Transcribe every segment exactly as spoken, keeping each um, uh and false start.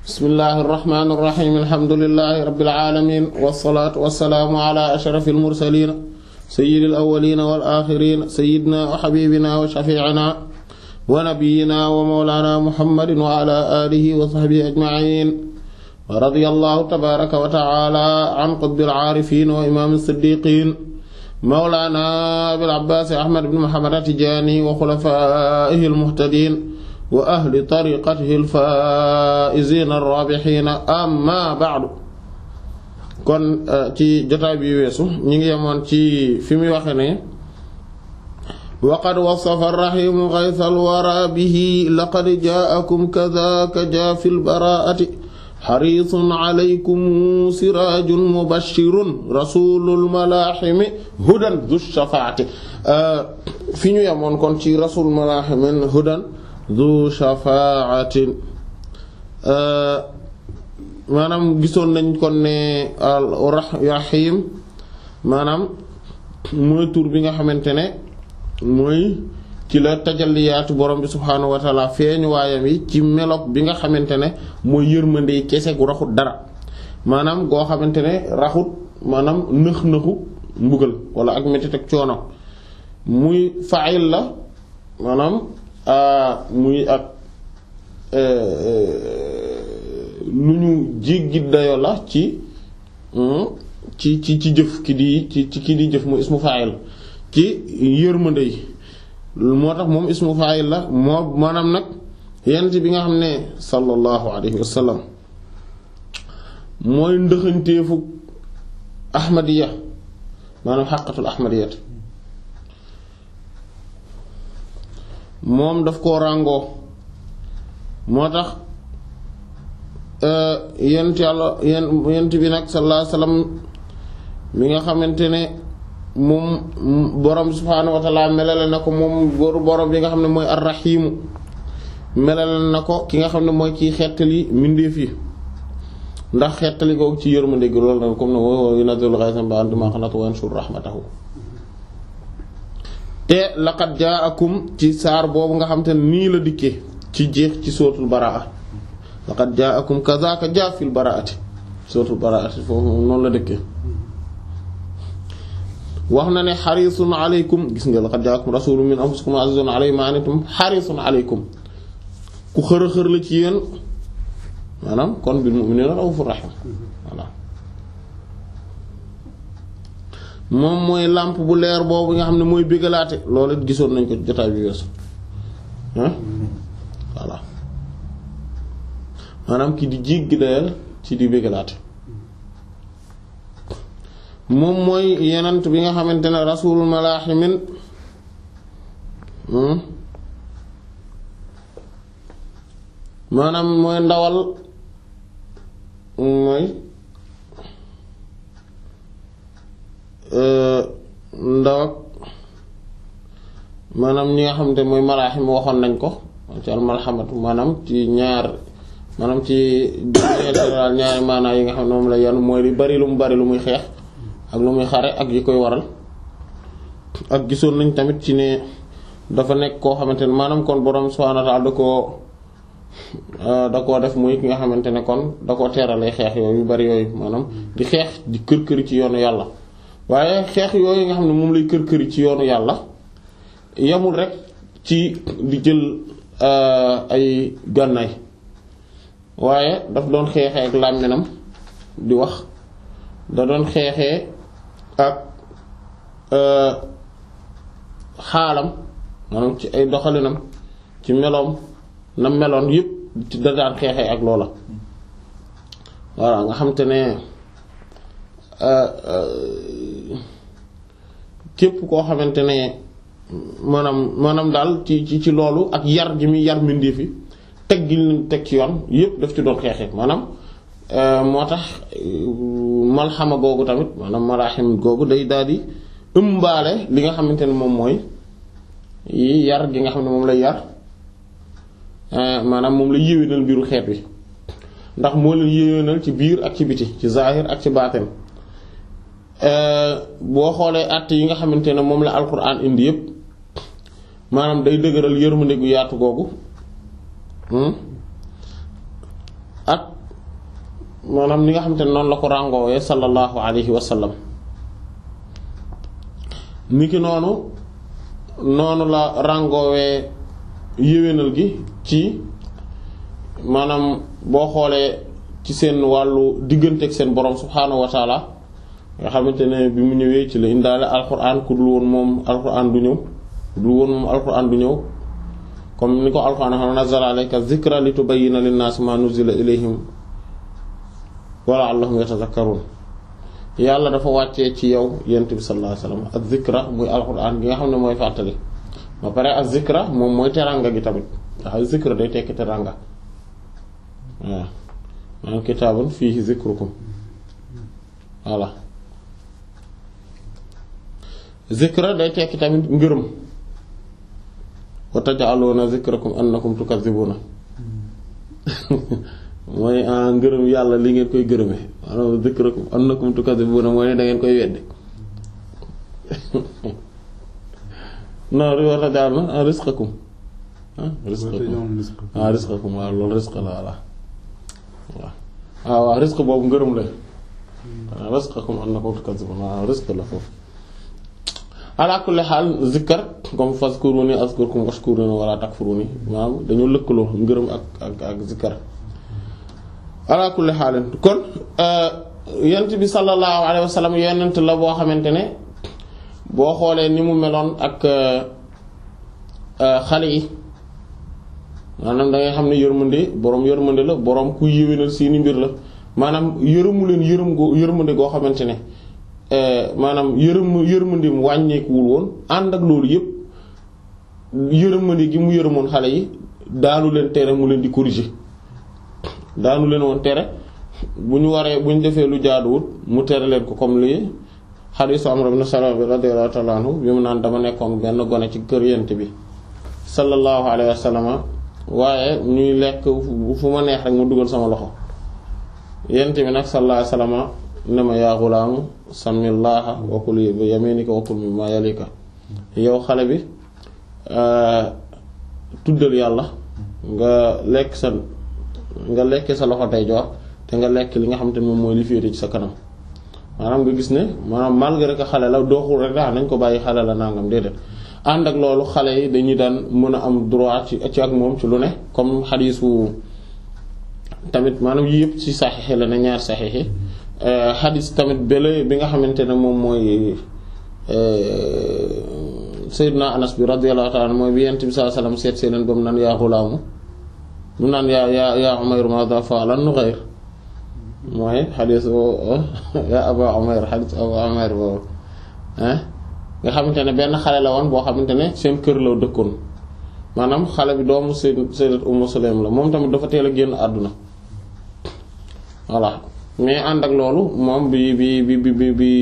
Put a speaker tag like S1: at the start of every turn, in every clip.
S1: bismillahir rahmanir rahim alhamdulillahi rabbil alamin wassalaatu wassalaamu ala ashrafil mursalin sayyidil awwalin wal akhirin sayyidina wa habibina wa shafi'ina wa nabiyyina wa mawlana muhammadin wa ala alihi wa sahbihi ajma'in wa radiyallahu tabaraka wa ta'ala an qutbil aarifin wa imamis siddiqin mawlana abil abbas ahmad ibn muhammad at-tijani wa khulafa'ihil muhtadin wa ahli tariqatihi al-faa'iziina ar-raabihiina amma ba'du. kon ci jotaay bi weesu ñu ngi yemoon ci fi muy waxe ne wa qad wasafa ar-rahiimu ghaytha al-waraa bihi laqad jaa'akum kadhaaka jaafil baraa'ati hariisun alaykum siraajun mubashshirun rasuulul malaahimi hudan dhu shafaa'ati. fi ñu yemoon kon ci rasuulul malaahimi hudan du shafaatin maanaam gisoon nañ kon ne ar-Rahiim maanaam mooy tur bi nga xamante ne mooy ci la tajalliyaatu borom bi subhaanahu wa taala feeñu waayam yi ci meloog bi nga xamante ne mooy yërmande kese gu raxut dara maanaam goo xamante ne raxut maanaam nëx-nëxu mbugal wala ak metit ak coono muy fa'il la maanaam muy ak lu ñu jéggi dayo la ci ci ci ci jëf ki di ci ci ki di jëf mu ismu fa'il ci yërmande yi moo tax moom ismu fa'il la moo maanaam nag yent bi nga xam ne sallallahu alayhi wa sallam mooy ndëxanteefu ahmadiya maanaam xaqatul ahmadiyat moom daf koo ràngoo moo tax yent yàlla yent bi nag sallallahu alayhi wasallam mi nga xamante ne moom borom subhaanahu wa ta'ala melale na ko moom borom bi nga xam ne mooy ar-rahiimu melale na ko ki nga xam ne mooy kiy xettali mbindeef yi ndax xettali googu ci yërmande gi loolu nag comme ne wa yunazzilu ghaythan min ba'di ma qanatu wa yanshuru rahmatahu. te laqad ja'akum ci saar boobu nga xam te ne nii la dikkee ci jeex ci suratul baraa laqad ja'akum kadhaaka jaafil baraati suratul baraati foofu noonu la dëkkee wax na ne xarisun aleykum gis nga laqad ja'akum rasulun min anfusikum azizun alayhi ma anittum xarisun aleykum ku xër xër la ci yéen maanaam kon bil mu'minina ra'ufur rahim voilà moom mooy làmp bu leer boobu nga xam ne mooy bégalaate loolu it gisoon nañ ko jotaay bi weesu ah voilà maanaam ki di jéggi dayal ci di bégalaate moom mooy yenant bi nga xamante ne rasulul malaahimin maanaam mooy ndawal mooy ndaw ak maanaam ñi nga xamante mooy malaaxim waxoon nañ ko ci almalhamatu maanaam ci ñaar maanaam ci général ñaari maanaa yi nga xam ne moom la yan mooy li bari lu mu bari lu muy xeex ak lu muy xare ak yi koy waral ak gisoon nañ tamit ci ne dafa nekk koo xamante ne maanaam kon borom subhaanahu wa ta'aala da koo da koo def muy ki nga xamante ne kon da koo teeralee xeex yooyu yu bari yooyu maanaam di xeex di kër këri ci yoonu yàlla waaye xeex yooyu nga xam ne moom lay kër këri ci yoonu yàlla yamul rek ci di jël ay gànnaay waaye daf doon xeexee ak làmminam di wax da doon xeexee ak xaalam maanaam ci ay doxalinam ci meloom na meloon yépp da daan xeexee ak loola voilà nga xam te ne képp koo xamante ne maanaam maanaam daal ci ci ci loolu ak yar ji muy yar mbindeef yi teg gi ñu teg ci yoon yépp daf ci doon xeexee maanaam moo tax malxama googu tamit maanaam malaaxim googu day daal di ëmbaale li nga xamante ne moom mooy yar gi nga xam ne moom lay yar maanaam moom la yéwénal mbiru xeet wi ndax moo leen yéwénal ci biir ak ci biti ci zaahir ak ci baatin boo xoolee àtt yi nga xamante ne moom la alquran indi yépp maanaam day dëgëral yërmande gu yaatu googu ak maanaam li nga xamante ne noonu la ko ràngoowee sallallahu alayhi wa sallam niki noonu noonu la ràngoowee yéwénal gi ci maanaam boo xoolee ci seen wàllu diggante ak seen borom subhaanahu wa taala nga xamante ne bi mu ñëwee ci la indaale alquran ku dul woon moom alquran du ñëw ku dul woon moom alquran du ñëw comme ni ko alquran xam nazzala alayka dhikra litubayyina linnaasi ma nuzila ilayhim wa la'allahum yatadhakkarun yàlla dafa wàccee ci yow yent bi sallallahu alayhi wasallam ak zikra muy alquran gi nga xam ne mooy fàttali ba pare ak zikra moom mooy teranga gi tamit ndax zikra day tekki teranga waaw maanaam kitaabun fiihi zikrukum voilà zikra day tekki tamit ngërëm wa taj'aluna zikrakum annakum tukazzibuna mooy ngërëm yàlla li ngeen koy gërëme maanaam zikrakum annakum tukazzibuna mooy ne da ngeen koy wedde non wa taj'aluna rizqakum ah rizqakum ah rizqakum waaw loolu rizq la walla waaw waaw waaw rizq boobu ngërëm la waaw rizqakum annakum tukazzibuna waaw rizq la foofu ala kulli xaal zikkar comme fazkuruni azkurkum washkuruni wala takfuruni maanaam dañoo lëkkaloo ngërëm ak ak ak zikkar ala kulli xaal kon yonent bi sallallahu alayhi wa sallam yonent la boo xamante ne boo xoolee ni mu meloon ak xale yi maanaam da ngay xam ne yërmande boroom yërmande la boroom ku yéwénal seeni mbir la maanaam yërëmu leen yërëm goo yërmande goo xamante ne maanaam yërëm yërmande mu wàññeekuwul woon ànd ak loolu yépp yërmande gi mu yërëmoon xale yi daanu leen tere mu leen di corriger daanu leen woon tere bu ñu waree bu ñu defee lu jaaduwut mu tere leen ko comme lii xadiisu Amr ibn Salama bi radiyallahu ta'ala anhu bi mu naan dama nekkoon benn gone ci kër yent bi sallallahu alayhi wa sallam waaye ñuy lekk fu ma neex rek mu dugal sama loxo yent bi nag sallallahu alayhi wa sallam ne ma yaa ghulaamu samillaha wa kul bi yaminika wa kul mimma yalika yow xale bi tuddal yàlla nga lekk sa nga lekk sa loxo tey joor te nga lekk li nga xam te moom mooy li féete ci sa kanam maanaam nga gis ne maanaam malgré que xale la dooxul rek daa nañ ko bàyyi xale la nangam déedéet ànd ak loolu xale yi dañuy daan mën a am droit ci ci ak moom ci lu ne comme xadiisu tamit maanaam yii yëpp ci saxiix la ne ñaar saxiix xadiis tamit bële bi nga xamante ne moom mooy Seydina Anas bi radiyallahu ta'ala mooy bi Yonent bi sallallahu alayhi wasallam seet see leen ba mu naan yaa xulaamu mu naan yaa yaa yaa Umayr maadha fa'ala Nughayr mooy xadiis yaa Aba Umayr xadiis Aba Umayr boobu nga xamante ne benn xale la woon boo xamante ne seen kër la dëkkoon maanaam xale bi doomu Sayyidat Ummu Sulaym la moom tamit dafa teel a génn àdduna voilà mais ànd ak loolu moom bi bi bi bi bi bi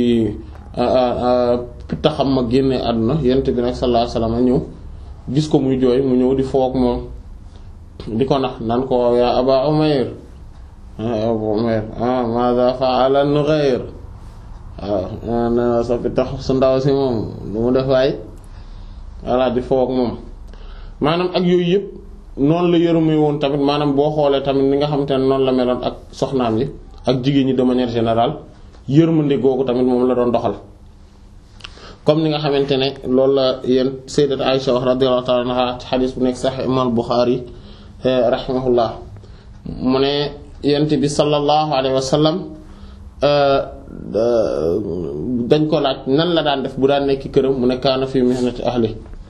S1: taxam ma génne àdduna yent bi nag sallallahu alayhi wasallam ñëw gis ko muy jooy mu ñëw di foog moom di ko nax naan ko yaa Aba Umayr Aba Umayr ah maza fa'ala Nughayr waaw na sa fi tax su ndaw si moom lu mu def waay voilà di foog moom maanaam ak yooyu yëpp noonu la yërëmuy woon tamit maanaam boo xoolee tamit ni nga xamante ne noonu la meloon ak soxnaam yi ak jigéen ñi de manière générale yërmande googu tamit moom la doon doxal comme ni nga xamante ne loolu la yéen sayyidat Aisha wax radiyallahu ta'ala anha ci xadiis bu nekk Sahih Imam Bukhari rahimahullah mu ne yent bi sallallahu alayhi wa sallam dañ ko laaj nan la daan def bu daan nekk këram mu ne kaana fi mihnati ahli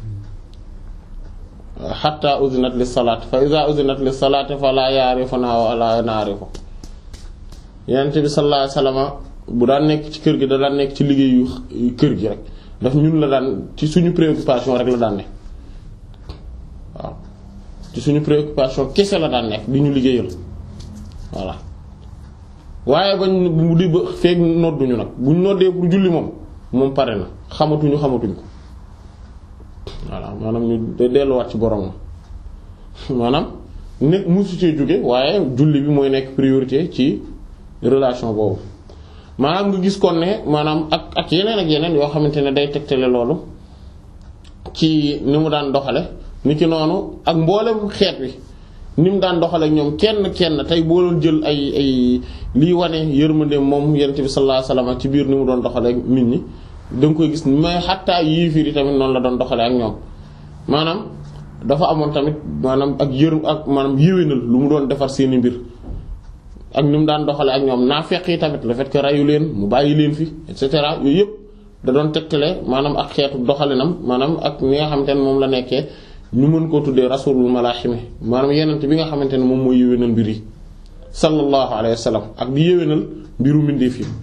S1: hatta uzinat lis salaat fa iza uzinat lis salaat fala ya'rifuna wa la na'rifu yent bi sallallahu alayhi wa sallam bu daan nekk ci kër gi da daan nekk ci liggéeyu kër gi rek daf ñun la daan ci suñu préoccupation rek la daan nekk waaw ci suñu préoccupation kese la daan nekk di ñu liggéeyal voilà waaye bañ bu di ba feeg nodduñu nag buñ noddee pour julli moom moom pare na xamatuñu xamatuñ ko voilà maanaam ñu delluwaat ci borom maanaam nekk musu cee jóge waaye julli bi mooy nekk priorité ci relation boobu maanaam nga gis kon ne maanaam ak ak yeneen ak yeneen yoo xamante ne day tegtale loolu ci ni mu daan doxale ni ki noonu ak mboolem xeet wi ni mu daan doxale ak ñoom kenn kenn tey boo doon jël ay ay liy wane yërmande moom yonent bi sallallahu alayhi wasallam ci biir ni mu doon doxale ak nit ñi da nga koy gis mais xattaa yéefir yi tamit noonu la doon doxale ak ñoom maanaam dafa amoon tamit maanaam ak yër ak maanaam yéwénal lu mu doon defar seeni mbir ak ni mu daan doxale ak ñoom naafeq yi tamit le fait que rayu leen mu bàyyi leen fi et cetera yooyu yëpp da doon tegtale maanaam ak xeetu doxalinam maanaam ak ni nga xamante ne moom la nekkee ñu mën koo tuddee rasulul malaaximi maanaam yenent bi nga xamante ne moom mooy yéwénal mbir yi sallallahu alayhi wa sallam ak di yéwénal mbiru mbindeef yi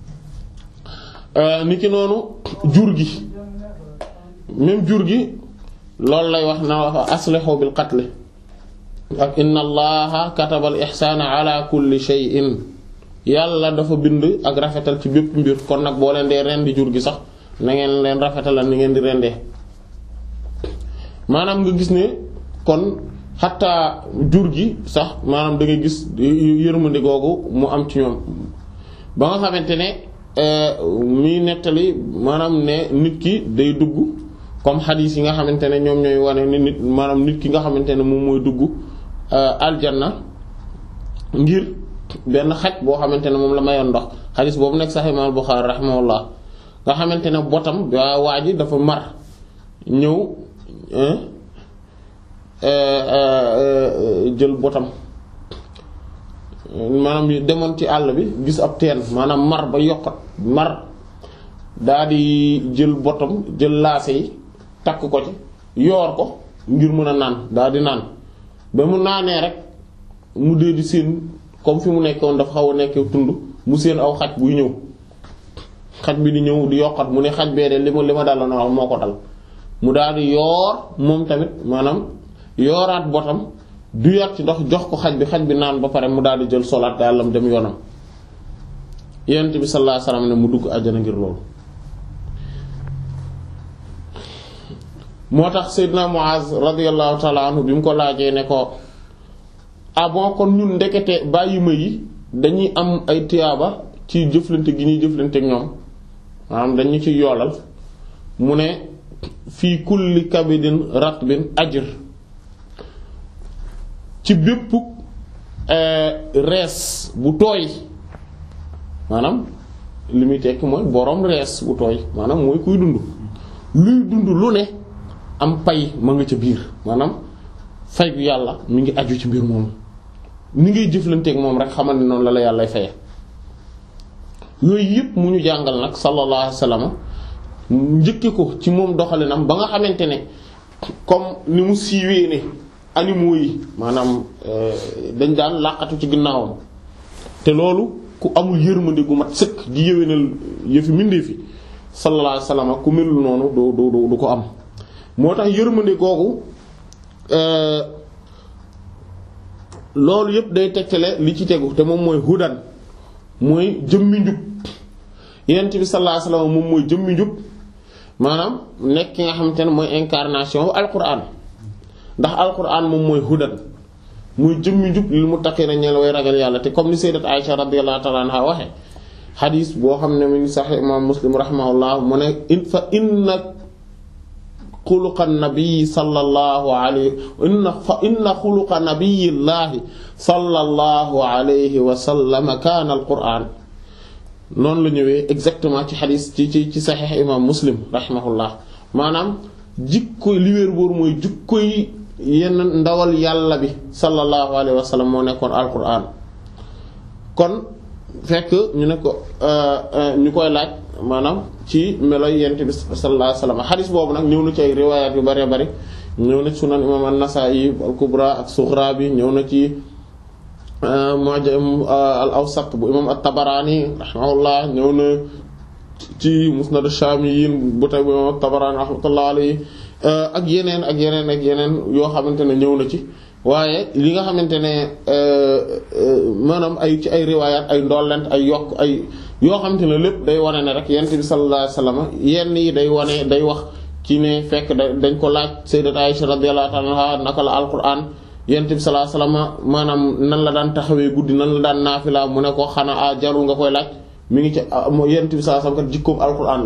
S1: ni ki noonu jur gi même jur gi loolu lay wax na wax aslihu bil qatl ak inna allaha kataba al ihsana ala kulli shay'in yàlla dafa bind ak rafetal ci bépp mbir kon nag boo leen dee rendi jur gi sax na ngeen leen rafetalal ni ngeen di rendee maanaam nga gis ne kon xataa jur gi sax maanaam da ngay gis yërmande googu mu am ci ñoom ba nga xamante ne muy nettali maanaam ne nit ki day dugg comme xadiis yi nga xamante ne ñoom ñooy wane ni nit maanaam nit ki nga xamante ne moom mooy dugg aljanna ngir benn xaj boo xamante ne moom la mayoon ndox xadiis boobu nekk Sahih Imam Bukhari rahimahullah nga xamante ne botam waa ji dafa mar ñëw jël botam maanaam demoon ci àll bi gis ab teen maanaam mar ba yokkat mar daa di jël botam jël laase yi takk ko ci yoor ko ngir mën a naan daa di naan ba mu naanee rek mu dee di seen comme fi mu nekkoon dafa xaw a nekkee tund mu seen aw xaj buy ñëw xaj bi di ñëw di yokkat mu ne xaj bee de li ma li ma dal na wax moo ko dal mu daal di yoor moom tamit maanaam yooraat botam duyaat ci ndox jox ko xaj bi xaj bi naan ba pare mu daal di jël solaat dàllam dem yoonam yonent bi sallallahu alayhi wasallam ne mu dugg àjjana ngir loolu. moo tax Seydina Muaz radiyallahu ta'ala anhu bi mu ko laajee ne ko ah bon kon ñun ndekete bàyyi ma yi dañuy am ay tiyaaba ci jëflante gi ñuy jëflante ak ñoom maanaam dañu ci yoolal mu ne fii kulli kabidin ratbin ajr ci bépp rees bu tooy maanaam li muy tekk mooy boroom rees bu tooy maanaam mooy kuy dund luy dund lu ne am pay ma nga ca biir maanaam fay bu yàlla mi ngi aju ci mbir moomu ni ngay jëflanteeg moom rek xamal ne noonu la la yàllay faye yooyu yëpp mu ñu jàngal nag sallallahu alayhi wasallam njëkke ko ci moom doxalinam ba nga xamante ne comme ni mu siiwee ne animaux yi maanaam dañ daan làqatu ci ginnaawam te loolu ku amul yërmande gu mat sëkk di yëwénal yëfi mindee fi sallallahu alayhi wasallam ku melul noonu du du du ko am moo tax yërmande googu loolu yëpp day tegtale li ci tegu te moom mooy hudan mooy jëmmi njub yonent bi sallallahu alayhi wasallam moom mooy jëmmi njub maanaam nekk ki nga xamante ne mooy incarnation bu alquran ndax alquran moom mooy hudan muy jëmmi njub lil muttaqina ñeel way ragal yàlla te comme ni sayyidat Aisha radiyallahu ta'ala anha waxe xadiis boo xam ne mi ngi Sahih imam Muslim rahimahullah mu ne in fa inna xuluqa nabii sallallahu alayhi inna fa inna xuluqa nabiyillahi sallallahu alayhi wa sallam kaana alquran noonu la ñëwee exactement ci xadis ci ci ci saxiix imam Muslim rahimahullah maanaam jikko li wéer boor mooy jikkoy yenn ndawal yàlla bi sallallahu alayhi wa sallam moo nekkoon alquran kon fekk ñu ne ko ñu koy laaj maanaam ci meloy yent bi sallallahu alayhi wasallam xadis boobu nag ñëw na ci ay riwaayaat yu bari bari ñëw na ci sunan imam an-Nasa'i al-Kubra ak Sughra bi ñëw na ci Mu'jam al-Awsat bu imam at-Tabarani rahimahullah ñëw na ci Musnad ash-Shamiyyin bu tay bu imam at-Tabarani rahmatullah alayhi ak yeneen ak yeneen ak yeneen yoo xamante ne ñëw na ci waaye li nga xamante ne maanaam ay ci ay riwaayaat ay ndollent ay yokk ay yoo xamante ne lépp day wane ne rek yonent bi sallallahu alayhi wasallam yenn yi day wane day wax ci ne fekk dañ ko laaj sayyidat Aisha radiyallahu anha naka la alquran yonent bi sallallahu alayhi wasallam maanaam nan la daan taxawee guddi nan la daan naafila mu ne ko xanaa jarul nga koy laaj mi ngi ci yonent bi sallallahu alayhi wasallam kat jikkoom alquran la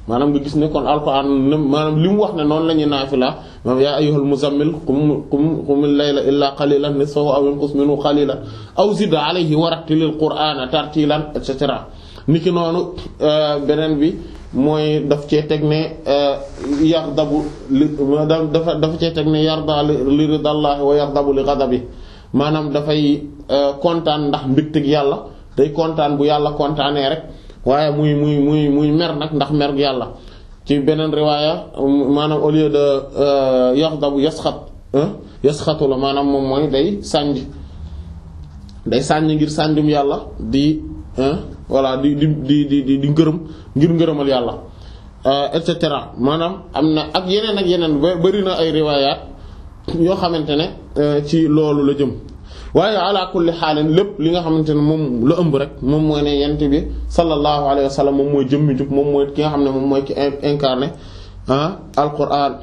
S1: maanaam nga gis ne kon alquran maanaam li mu wax ne noonu la ñuy naafila maanaam yaa ayyuhal muzammil qum qum qumil layla illaa qalilan nisfahu aw inqus minhu qalilan aw zid alayhi wa rattilil qur'ana tartilan et cetera. niki noonu beneen bi mooy daf cee teg ne yardabu li dafa dafa cee teg ne yarda li ridallahi wa yardabu li ghadabi maanaam dafay kontaan ndax mbégteg yàlla day kontaan bu yàlla kontaanee rek waaye muy muy muy muy mer nag ndax mer yàlla ci beneen riwaaya maanaam au lieu de yardabu yasxat yasxatu la maanaam moom mooy day sànj day sànj ngir sànjum yàlla di voilà di di di di di ngërëm ngir ngërëmal yàlla et cetera maanaam am na ak yeneen ak yeneen bari na ay riwaayaat yoo xamante ne ci loolu la jëm waaye ala kulli xaalin lépp li nga xamante ne moom la ëmb rek moom mooy ne yent bi sallallahu alayhi wa sallam moom mooy jëmmi jub moom mooy ki nga xam ne moom mooy ki incarné ah alquran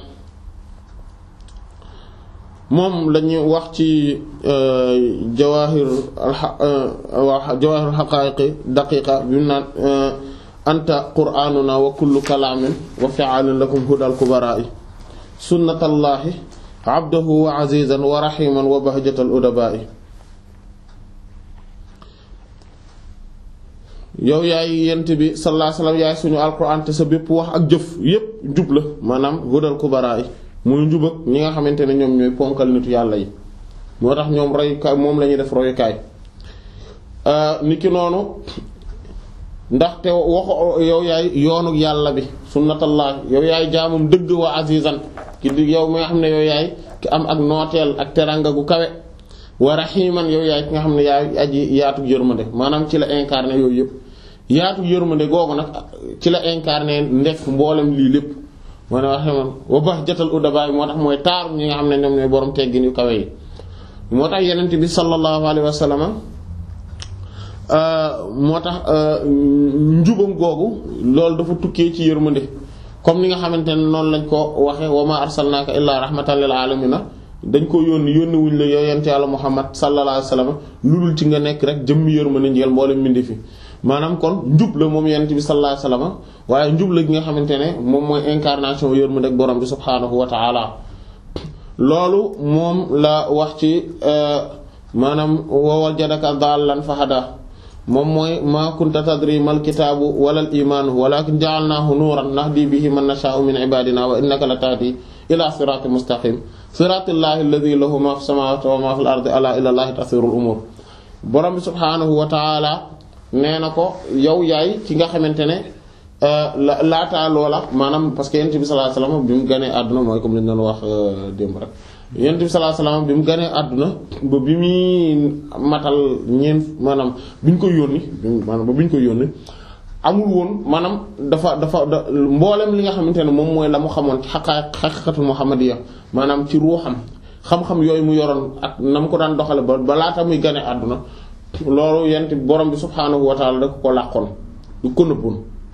S1: moom la ñu wax ci jawahir jawahir haqa'iqi daqiqa bi mu naan anta qur'anuna wa kullu kalaamin wa fi'alin lakum hudal kubara'i sunnatallahi abdahu wa azizan wa rahiman wa bahjatal udaba'i yow yaay yent bi sallallahu alayhi wasallam yaay suñu alquran te sa bépp wax ak jëf yépp jub la maanaam hudal kubara'i muy njub ak ñi nga xamante ne ñoom ñooy ponkal nitu yàlla yi moo tax ñoom royukaay moom la ñuy def royukaay niki noonu ndaxte waxo yow yaay yoonu yàlla bi sunnatallah yow yaay jaamum dëgg wa azizan ki di yow mi nga xam ne yow yaay ki am ak nooteel ak teranga gu kawe wa rahiman yow yaay ki nga xam ne yaay aji yaatu yërmande maanaam ci la incarné yooyu yëpp yaatu yërmande googu nag ci la incarné ndekk mboolem lii lépp moo ne waxe man wa bahjatal udabaay moo tax mooy taaru ñi nga xam ne ñoom ñooy borom teggin yu kawe yi moo tax yenent bi sallallahu alayhi wa sallam moo tax njubam googu loolu dafa tukkee ci yërmande comme ni nga xamante ne noonu lañ ko waxe wa ma arsalnaaka illaa rahmatan lil aalamiina dañ ko yónni yónni wuñ la yow yent yàlla Muhammad sallallahu alayhi wa sallam lu dul ci nga nekk rek jëmmi yërmande njël mboolem mbindi fi maanaam kon njub la moom yonent bi sallallahu alayhi wasallam waaye njub la gi nga xamante ne moom mooy incarnation yërmande ak borom bi subhaanahu wa ta'ala loolu moom la wax ci maanaam wa wajadaka daallan fahada moom mooy ma kunta tadri mal kitaabu wala al imaanu walakin ja'alnaahu nuuran nahdi bihi man nashaa'u min ibaadina wa innaka la tahdi ila siraatin mustaqim siraatillahi alladhi lahu ma fi samawati wa ma fil ardi ala ila allahi tasirul umur borom bi subhaanahu wa ta'ala nee na ko yow yaay ki nga xamante ne laataa loola maanaam parce que yonent bi sallallahu alayhi wasallam bi mu ganee àdduna mooy comme li ñu doon wax démb rek yonent bi sallallahu alayhi wasallam bi mu ganee àdduna ba bi muy matal ñeent maanaam bi ñu koy yónni maanaam ba bi ñu koy yónni amul woon maanaam dafa dafa da mboolem li nga xamante ne moom mooy la mu xamoon ci xaqaa xaqiqatul muhammadiyya maanaam ci ruuxam xam-xam yooyu mu yoroon ak na mu ko daan doxale ba ba laata muy ganee àdduna loolu yent borom bi subhaanahu wa ta'ala da ko làqoon du ko nëbboon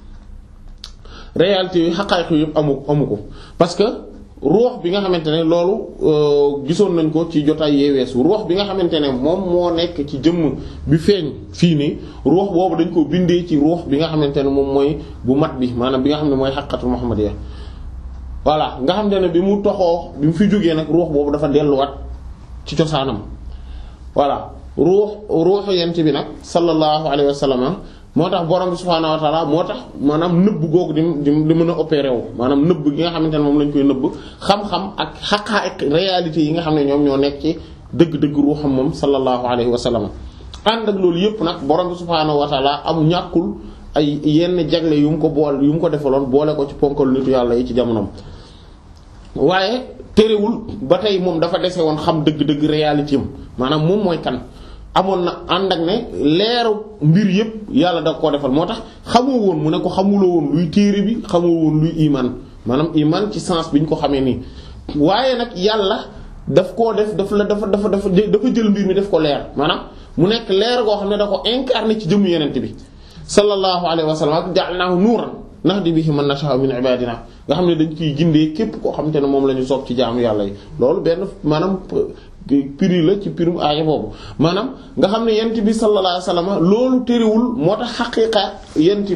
S1: réalité yi xaqaayiq yëpp amu amu ko parce que ruux bi nga xamante ne loolu gisoon nañ ko ci jotaay yee weesu ruux bi nga xamante ne moom moo nekk ci jëmm bi feeñ fii nii ruux boobu dañ ko bindee ci ruux bi nga xamante ne moom mooy bu mat bi maanaam bi nga xam ne mooy xaqiqatul muhammadiyya voilà nga xamante ne bi mu toxoo bi mu fi jógee nag ruux boobu dafa delluwaat ci cosaanam voilà ruux ruuxu yent bi nag sallallahu alayhi wa sallam moo tax borom bi subhaanahu wa ta'ala moo tax maanaam nëbb googu di di di mën a opéré wu maanaam nëbb gi nga xamante ne moom lañ koy nëbb xam-xam ak xaqaa'iq réalité yi nga xam ne ñoom ñoo nekk ci dëgg-dëgg ruuxam moom sallallahu alayhi wa sallam ànd ak loolu yëpp nag borom bi subhaanahu wa ta'ala am ñàkkul ay yenn jagle yu mu ko bool yu mu ko defaloon boole ko ci ponkal nitu yàlla yi ci jamonoom waaye terewul ba tey moom dafa dese woon xam dëgg-dëgg réalité am maanaam moom mooy kan. amoon na ànd ak ne leeru mbir yëpp yàlla da koo defal moo tax xamoo woon mu ne ko xamuloo woon luy téere bi xamoo woon luy iman maanaam iman ci sens bi ñu ko xamee nii waaye nag yàlla daf koo def daf la dafa dafa dafa dafa jël mbir mi def ko leer maanaam mu nekk leer goo xam ne da ko incarné ci jëmmu yenente bi sallallahu alayhi wa sallam ak ja'alnaahu nuuran nahdi bihi man nashaa'u min ibadina nga xam ne dañ koy gindee képp koo xamante ne moom la ñu soob ci jaamu yàlla yi loolu benn maanaam piri la ci pirum aaya boobu maanaam nga xam ne yent bi sallallahu alayhi wasallam loolu terewul moo tax xaqiiqa yent bi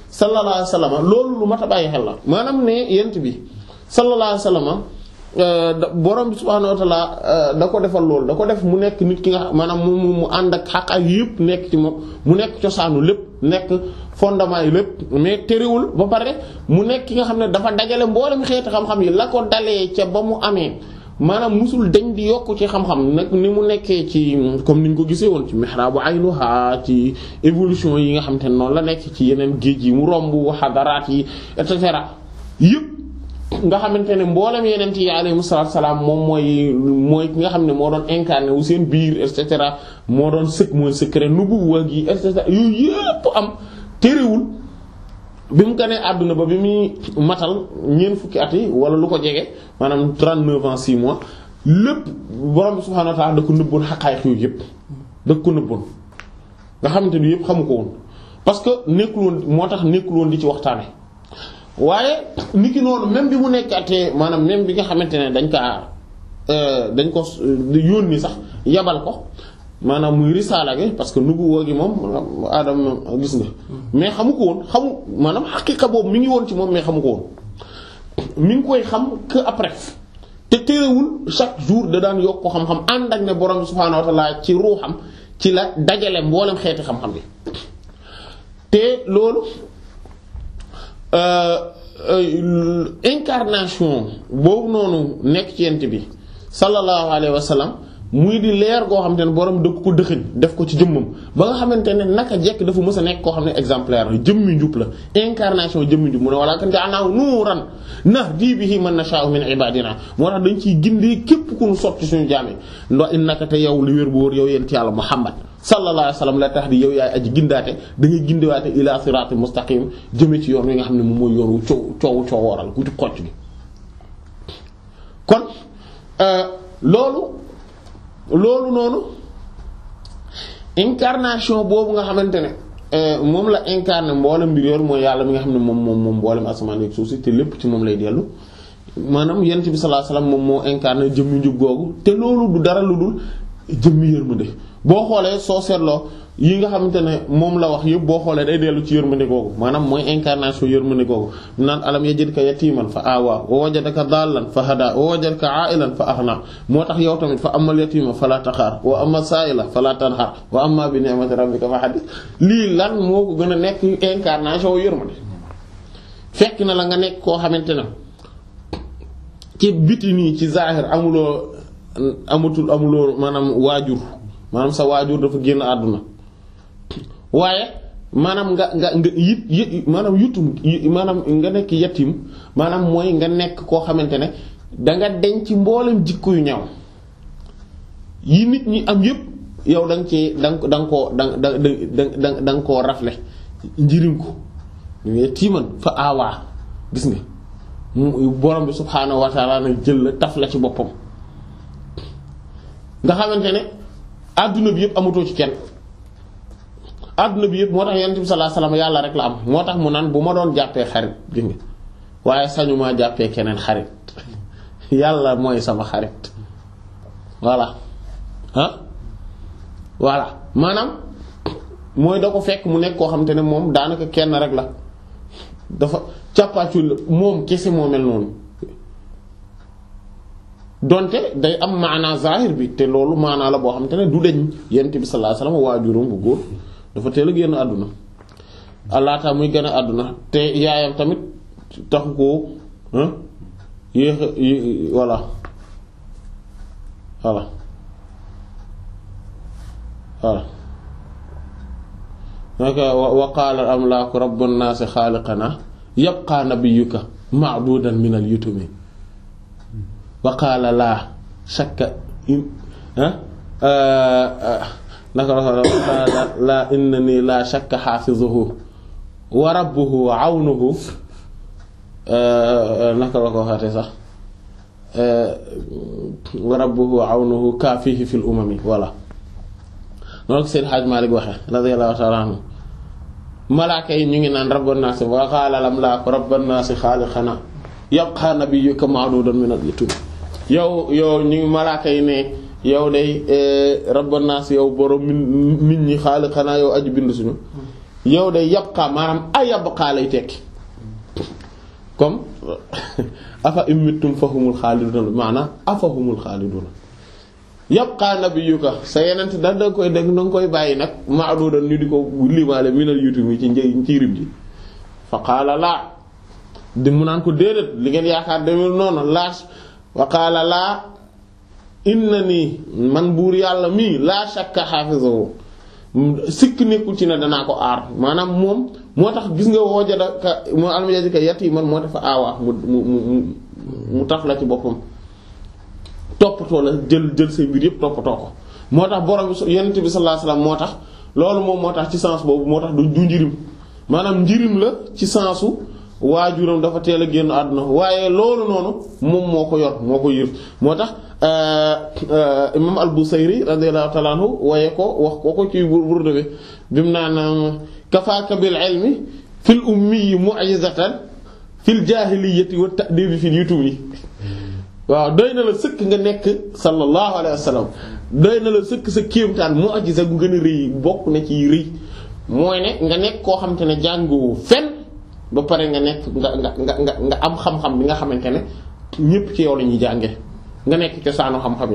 S1: sallallahu alayhi wasallam loolu lu mat a bàyyi xel la maanaam ne yent bi sallallahu alayhi wasallam borom bi subhaanahu wa ta'ala da ko defal loolu da ko def mu nekk nit ki nga maanaam mu mu ànd ak xaqaay yëpp nekk ci moom mu nekk cosaanu lépp nekk fondement yi lépp mais terewul ba pare mu nekk ki nga xam ne dafa dajale mboolem xeeti xam-xam yi la ko dalee ca ba mu amee maanaam musul dañ di yokk ci xam-xam nag ni mu nekkee ci comme ni ñu ko gisee woon ci mihraabu aynuha ci évolution yi nga xam te ne noonu la nekk ci yeneen géej yi mu romb xadaraat yi et cetera yëpp. nga xamante ne mboolem yeneen yi alayhimu salaatu salaam moom mooy mooy ki nga xam ne moo doon incarné wu seen biir et cetera moo doon sëkk mooy secret nubuwwa gi et cetera yooyu yëpp am terewul bi mu gënee àdduna ba bi muy matal ñeent fukki at yi wala lu ko jege maanaam trente-neuf ans six mois lépp borom bi subhaanahu wa ta'aala da ko nëbboon xaqaayiq yooyu yëpp da ko nëbboon nga xamante ni yëpp xamu ko woon parce que nekkul woon moo tax nekkul woon di ci waxtaane waaye niki noonu même bi mu nekkatee maanaam même bi nga xamante ne dañ kaa dañ ko yónni sax yabal ko maanaam muy risaala gi parce que nubuwwa gi moom Adama gis nga mais xamu ko woon xamu maanaam xaqiiqa boobu mi ngi woon ci moom mais xamu ko woon mi ngi koy xam que après te terewul chaque jour da daan yokk ko xam-xam ànd ak ne borom subhaanahu wa ta'aala ci ruuxam ci la dajale mboolem xeeti xam-xam bi te loolu. Euh, euh, incarnation boobu noonu nekk ci yent bi sallallahu alayhi wa sallam muy di leer goo xamante ne borom dëkk ko dëxëñ def ko ci jëmmam ba nga xamante ne naka jekk dafa mës a nekk koo xam ne exemplaire la jëmmi njub la incarnation jëmmi njub mu ne wala kan ja'alnaahu nuuran nahdii bihi man nashaa'u min ibaadinaa moo tax dañ ciy gindee képp ku ñu sotti suñu jaame ndo innaka te yow li wér bu wóor yow yent yàlla Muhammad sallallahu alayhi wa sallam la tax di yow yaay aji gindaate da ngay gindewaate ila siraatil mustaqim jëme ci yoon wi nga xam ne moom mooy yoon wu coow coowu coowooral ku ci xocc gi kon loolu loolu noonu incarnation boobu nga xamante ne moom la incarné mboolem mbir yoon mooy yàlla mi nga xam ne moom moom moom mboolem asamaan ak suuf si te lépp ci moom lay dellu maanaam yonent bi sallallahu alayhi wa sallam moom moo incarné jëmmi njub googu te loolu du dara lu dul jëmmi yërmande boo xoolee soo seetloo yi nga xamante ne moom la wax yëpp boo xoolee day dellu ci yërmande googu maanaam mooy incarnation yërmande googu naan alam yajidka yatiman fa awa wa wajadaka dallan fa hada wa wajadaka ailan fa aghna moo tax yow tamit fa amal yatima fala taxaar wa amma sa'ila fala tanhar wa amma bi ni'mati rabbika fa hadith lii lan moo ko gën a nekk incarnation yërmande fekk na la nga nekk koo xamante ne ci biti nii ci zahir amuloo amatul amuloo maanaam waajur maanaam sa waajur dafa génn àdduna waaye maanaam nga nga nga yit yit maanaam yutum maanaam nga nekk yatim maanaam mooy nga nekk koo xamante ne danga denc mboolem jikko yu ñaaw yi nit ñi am yépp yow da nga ci da nga da nga koo da da da da nga koo rafle njëriñ ko yatiman fa aawaa gis nga borom bi subhaanahu wa ta'ala na jël la taf la ci boppam nga xamante ne adduna bi yëpp amatoo ci kenn adduna bi yëpp moo tax yonent bi sallallahu alayhi wasallam yàlla rek la am moo tax mu naan bu ma doon jàppee xarit gis nga waaye sañu maa jàppee keneen xarit yàlla mooy sama xarit voilà ah voilà maanaam mooy da ko fekk mu nekk koo xamante ne moom daanaka kenn rek la dafa càppaacul moom kese moo mel noonu donte day am maanaa zahir bi te loolu maanaa la boo xamante ne du deñ yonent bi sallallahu alayhi wasallam waajuram bu góor dafa teel a génn àdduna alaata muy gën a àdduna te yaayam tamit taxu koo yéex voilà voilà voilà naka wa qaala amlaaku rabbun naasi xaaliqana yabqa nabiyyuka ma'budan min al-yutumi wa qaala laa shakka naka la laa innanii laa shakka xaafizuhu wa rabbuhu wa awnuhu naka la ko waxatee sax wa rabbuhu wa awnuhu kaafihi fil umami voilà noonu ko Seydi Hadj Malick waxe radiyallahu ta'ala anhu malaaka yi ñu ngi naan rabbun naasi wa qaala al-amlaaku rabbun naasi xaaliqanaa yabqaa nabiyyuka ma'duudan min al-yutumi yow yow ñu malaaka yi ne yow day rabbun naasi yow borom nit ñi xaaliqanaa yow aji bind suñu yow day yabqa maanaam ay yabqa lay tekki comme afa immittum fahumul xaaliduna maanaam afahumul xaaliduna yabqa nabiyuka sa yenent da da koy dégg na nga koy bàyyi nag maadudan ñu di ko limaale minal yutumi ci njëy ci rib ji fa qaala laa di mu naan ko déedéet li ngeen yaakaar demel noonu laa wa qaala laa inna nii man buur yàlla mii laa shakka xaafizuhu sikk nekkul ci ne danaa ko aar maanaam moom moo tax gis nga wojada ka moo almajadika yat yi man moo dafa aawaa mu mu mu mu taf la ci boppam toppatoo la jël jël say mbir yëpp toppatoo ko moo tax borom yonent bi sallallahu alayhi wasallam moo tax loolu moom moo tax ci sens boobu moo tax du du njirim maanaam njirim la ci sensu waajuram dafa teel a génn àdduna waaye loolu noonu moom moo ko yor moo ko yër moo tax imam al-Busayri radiyallahu ta'ala anhu waaye ko wax ko ko ci burda bi bi mu naan kafaaka bil ilmi fil ummi mu'jizatan fil jaahiliyyati wa ta'dibi fil yutumi waaw doy na la sëkk nga nekk sallallahu alayhi wa sallam doy na la sëkk sa kéemtaan mu'jiza gu gën a rëy bokk na ci rëy mooy ne nga nekk koo xamante ne jàngoo fenn ba pare nga nekk nga nga nga nga am xam-xam bi nga xamante ne ñépp ci yow la ñuy jànge nga nekk cosaanu xam-xam yi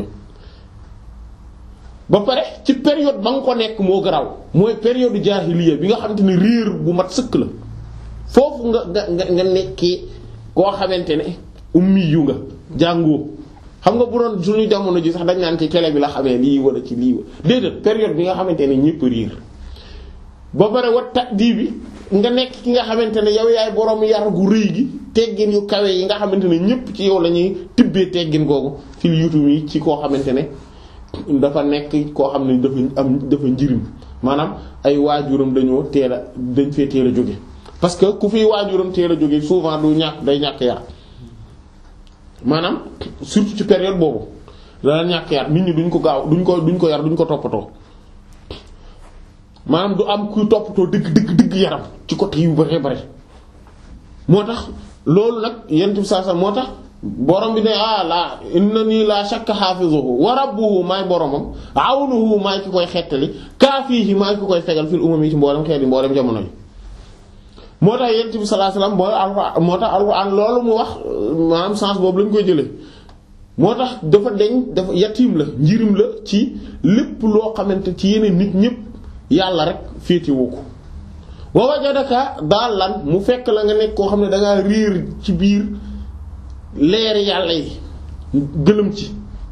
S1: ba pare ci période ba nga ko nekk moo garaw mooy période jaahiliya bi nga xamante ne réer bu mat sëkk la foofu nga nga nga nekkee koo xamante ne ummi yu nga jàngoo xam nga bu doon suñu jamono ji sax dañ naan ci télé bi la xamee lii wala ci lii déedéet période bi nga xamante ne ñépp réer ba pare wat ta'dii bi nga nekk ki nga xamante ne yow yaay borom yar gu rëy gi teggin yu kawe yi nga xamante ne ñépp ci yow la ñuy tibbee teggin googu fil yutum yi ci koo xamante ne dafa nekk koo xam ne dafa am dafa njirim maanaam ay waajuram dañoo teel a dañ fee teel a jóge parce que ku fiy waajuram teel a jóge souvent du ñàkk day ñàkk yar maanaam surtout ci période boobu dana ñàkk yar nit ñi duñ ko gaaw duñ ko duñ ko yar duñ ko toppatoo maanaam du am kuy toppatoo dëgg dëgg dëgg yaram ci côté yu bari bari moo tax loolu nag yent bi saa saa moo tax borom bi ne ah laa inna nii laa shakka xaafizuhu wa rabbuhu maay boromam awnuhu maay ki koy xettali kaafihi maay ki koy fegal fil umam yi ci mboolem xeet yi mboolem jamono yi moo tax yent bi sallallahu alayhi wasallam mooy alxuraan moo tax alxuraan loolu mu wax maanaam sens boobu lañ koy jëlee moo tax dafa deñ dafa yatiim la njirim la ci lépp loo xamante ci yeneen nit ñépp yàlla rek féetewoo ko wa wajadaka daallan mu fekk la nga nekk koo xam ne dangaa riir ci biir leeri yàlla yi gëlëm ci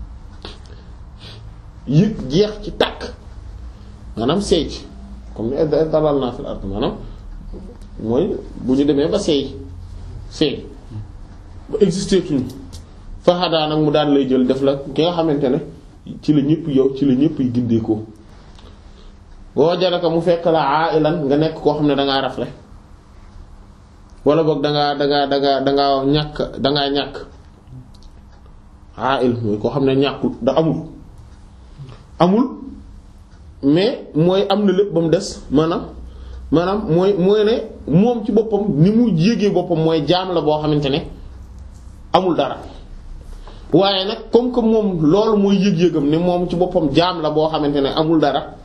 S1: yëg jeex ci tàkk maanaam seey ci comme ni dalal naa fil ard maanaam mooy bu ñu demee ba seey seey ba existé tuñu faxadaa nag mu daan lay jël def la ki nga xamante ne ci la ñëpp yow ci la ñëpp yi gindeekoo boo jaraka mu fekk la ailan nga nekk koo xam ne dangaa rafle wala boog dangaa dangaa dangaa dangaa ñàkk dangaa ñàkk ail mooy koo xam ne ñàkkul da amul amul mais mooy am na lépp ba mu des maanaam maanaam mooy mooy ne moom ci boppam ni mu yégee boppam mooy jaam la boo xamante ne amul dara waaye nag comme que moom loolu mooy yëg-yëgam ne moom ci boppam jaam la boo xamante ne amul dara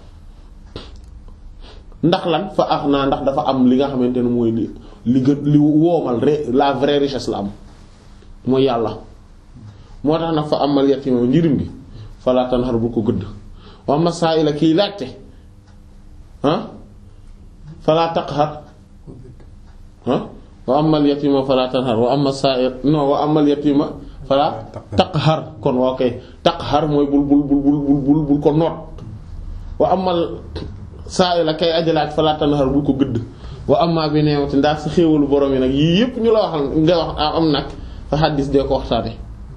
S1: ndax lan fa ax naa ndax dafa am li nga xamante ne mooy li li gën li woomal la vraie richesse la am mooy yàlla moo tax nag fa amal yatima njirim gi fala tanhar bu ko gëdd wa masaila kiy laajte ah fala taqhar ah wa amal yatima fala tanhar wa amal sa'il non wa amal yatima fala taqhar kon waa kay taqhar mooy bul bul bul bul bul bul ko noot wa amal sa'ila kay ajalaat fala tanhar bul ko gëdd wa amma bi neewati ndax sa xéewalu borom yi nag yii yépp ñu la waxal nga wax am nag fa xaddis dee ko waxtaane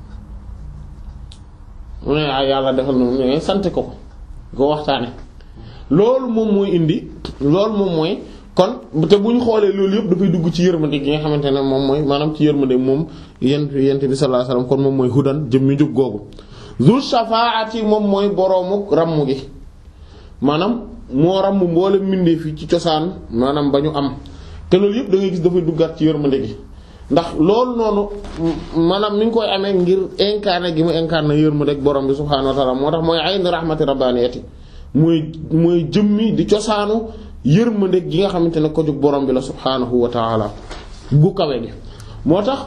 S1: mu ne ay yàlla defal na mu sant ko ko ko waxtaane loolu moom mooy indi loolu moom mooy kon te bu ñu xoolee loolu yëpp dafay dugg ci yërmande gi nga xamante ne moom mooy maanaam ci yërmande moom yent yent bi sallallahu alayhi wasallam kon moom mooy hudan jëm mi jóg googu zu shafaati moom mooy boroomu ramm gi maanaam moo ramm mboole mbindee fi ci cosaan maanaam ba ñu am te loolu yëpp da ngay gis dafay duggaat ci yërmande gi ndax loolu noonu maanaam mi ngi koy amee ngir incarné gi mu incarné yërmande ak borom bi subhaanahu wa ta'ala moo tax mooy ayni rahmati rabbaniyati mooy mooy jëmmi di cosaanu yërmande gi nga xamante ne ko jug borom bi la subhaanahu wa ta'ala gu kawe gi moo tax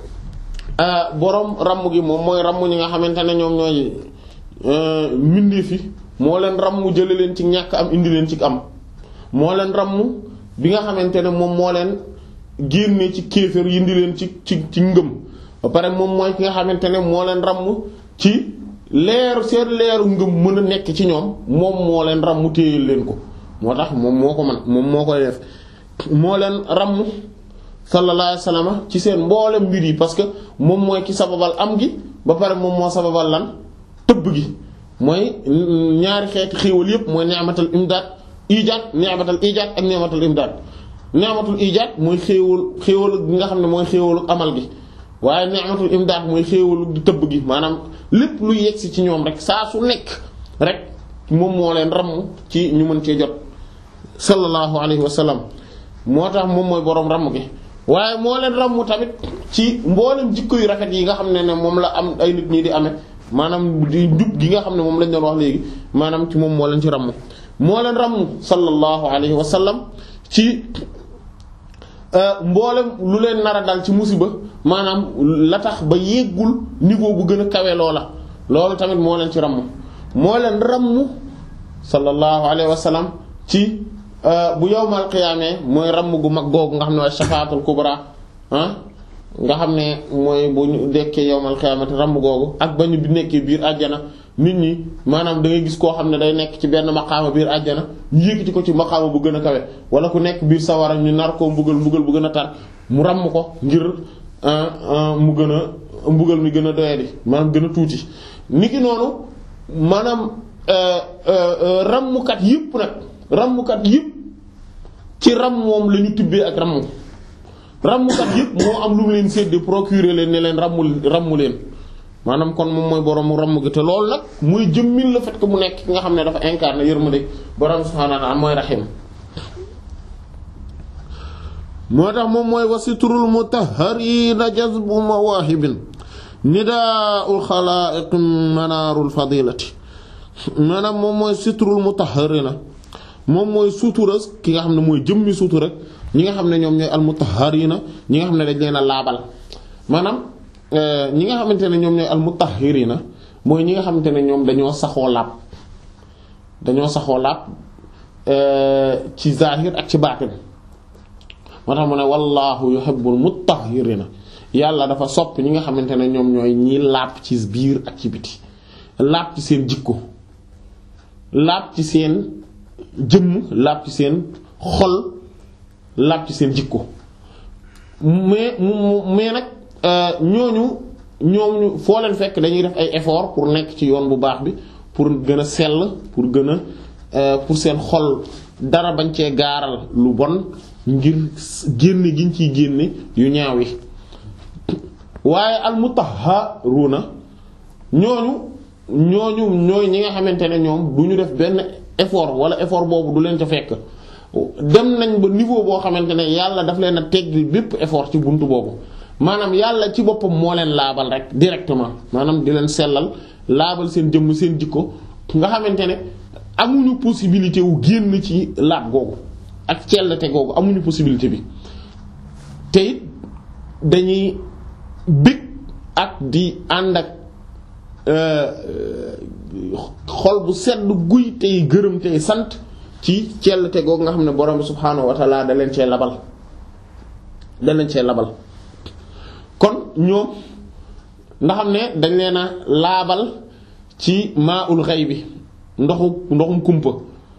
S1: borom ramm gi moom mooy ramm ñi nga xamante ne ñoom ñooy mbindee fi moo leen ramm jële leen ci ñàkk am indi leen ci am moo leen ramm bi nga xamante ne moom moo leen génne ci kéefër yindi leen ci ci ci ngëm ba pare moom mooy ki nga xamante ne moo leen ramm ci leeru seen leeru ngëm mën a nekk ci ñoom moom moo leen ramm téyel leen ko moo tax moom moo ko man moom moo koy def moo leen ramm sallallahu alayhi wasallam ci seen mboolem mbir yi parce que moom mooy ki sababal am gi ba pare moom moo sababal lan tëbb gi mooy ñaari xeeti xéewal yépp mooy ni'matul imdaad ijaad ni'matul ijaad ak ni'matul imdaad ni'matul ijaad mooy xéewal xéewal gi nga xam ne mooy xéewalu amal gi waaye ni'matul imdaad mooy xéewalu di tëbb gi maanaam lépp lu yegsi ci ñoom rek saa su nekk rek moom moo leen ramm ci ñu mën cee jot sallallahu alayhi wa sallam moo tax moom mooy boroom ramm gi waaye moo leen ramm tamit ci mboolem jikko yu rafet yi nga xam ne ne moom la am ay nit ñi di amee maanaam di njub gi nga xam ne moom lañ doon wax léegi maanaam ci moom moo leen ci ramm moo leen ramm sallallahu alayhi wa sallam ci mboolem lu leen nar a dal ci musiba maanaam la tax ba yeggul niveau bu gën a kawe loola loolu tamit moo leen ci ramm moo leen ramm sallallahu alayhi wa sallam ci bu yawmal qiyaamee mooy ramm gu mag googu nga xam ne waaye shafaatul kubra ah nga xam ne mooy bu ñu dekkee yawmal qiyaamati ramm googu ak ba ñu nekkee biir àjjana nit ñi maanaam da ngay gis koo xam ne day nekk ci benn maqaama biir àjjana ñu yëkkati ko ci maqaama bu gën a kawe wala ku nekk biir sawara ñu nar koo mbugal mbugal bu gën a tar mu ramm ko ngir mu gën a mbugal mi gën a doyadi maanaam gën a tuuti niki noonu maanaam rammukat yëpp nag rammukat yëpp ci ram moom la ñu tibbee ak ramm rammukat yëpp moo am lu mu leen séddee procurer leen ne leen rammu rammu leen maanaam kon moom mooy borom ramm gi te loolu nag muy jëmmil le fait que mu nekk ki nga xam ne dafa incarné yërmande borom subhaanahu wa ta'aala mooy rahim moo tax moom mooy wasitrul mutahharina jazbu mawahibin nidaa'ul xalaa'iq manaarul fadilati maanaam moom mooy sitrul mutahharina moom mooy sutura ki nga xam ne mooy jëmmi sutura ñi nga xam ne ñoom ñooy al mutahharina ñi nga xam ne dañ leen a laabal maanaam ñi nga xamante ne ñoom ñooy al mutahhirina mooy ñi nga xamante ne ñoom dañoo saxoo laab dañoo saxoo laab ci zahir ak ci baatin moo tax mu ne wallahu yuhibbul mutahhirina yàlla dafa sopp ñi nga xamante ne ñoom ñooy ñi laab ci biir ak ci biti laab ci seen jikko laab ci seen jëmm laab ci seen xol laab ci seen jikko mais mais nag ñooñu ñooñu foo leen fekk dañuy def ay effort pour nekk ci yoon bu baax bi pour gën a sell pour gën a pour seen xol dara bañ cee gaaral lu bon ngir génne giñ ciy génne yu ñaaw yi waaye al mutahharuna ñooñu ñooñu ñooy ñi nga xamante ne ñoom du ñu def benn effort wala effort boobu du leen ca fekk dem nañ ba niveau boo xamante ne yàlla daf leen a teggil bépp effort ci buntu boobu maanaam yàlla ci boppam moo leen laabal rek directement maanaam di leen sellal laabal seen jëmm seen jikko nga xamante ne amuñu possibilité wu génn ci laab googu ak cellte googu amuñu possibilité bi te it dañuy bég ak di ànd ak xol bu sedd guy tey gërëm tey sant ci cellte googu nga xam ne borom bi subhaanahu wa ta'ala da leen cee labal da leen cee labal kon ñoom nga xam ne dañ leen a laabal ci maa'ul ghaybi ndoxu ndoxum kumpa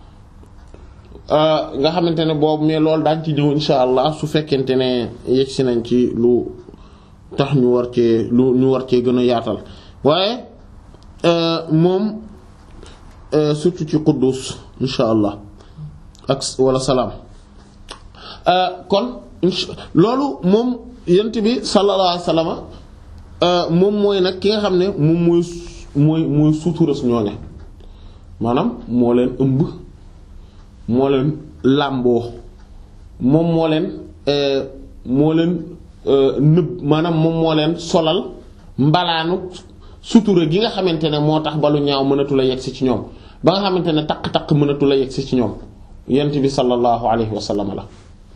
S1: nga xamante ne boobu mais loolu daañ ci ñëw insha allah su fekkente ne yegsi nañ ci lu tax ñu war cee lu ñu war cee gën a yaatal waaye moom surtout ci quddus insha allah ak wala salaam kon loolu moom yent bi sallallahu alayhi wasallam moom mooy nag ki nga xam ne moom mooy mooy mooy suturas ñooñe maanaam moo leen ëmb moo leen làmboo moom moo leen moo leen nëbb maanaam moom moo leen solal mbalaanu sutura gi nga xamante ne moo tax ba lu ñaaw mënatu la yegsi ci ñoom ba nga xamante ne taq-taq mënatu la yegsi ci ñoom yent bi sallallahu alayhi wa sallam la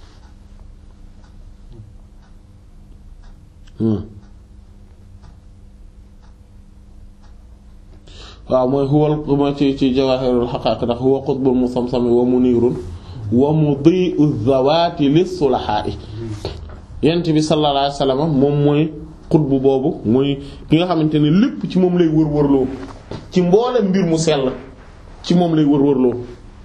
S1: waaw mooy huwal ma ci ci jawahirul haqaiq ndax huwa qutbul musamsam wa munirun wa mudi'u zawati lis-sulaha'i yent bi sallallahu alayhi wa sallam moom mooy xutbu boobu mooy ki nga xamante ne lépp ci moom lay wër-wërloo ci mboolem mbir mu sell ci moom lay wër-wërloo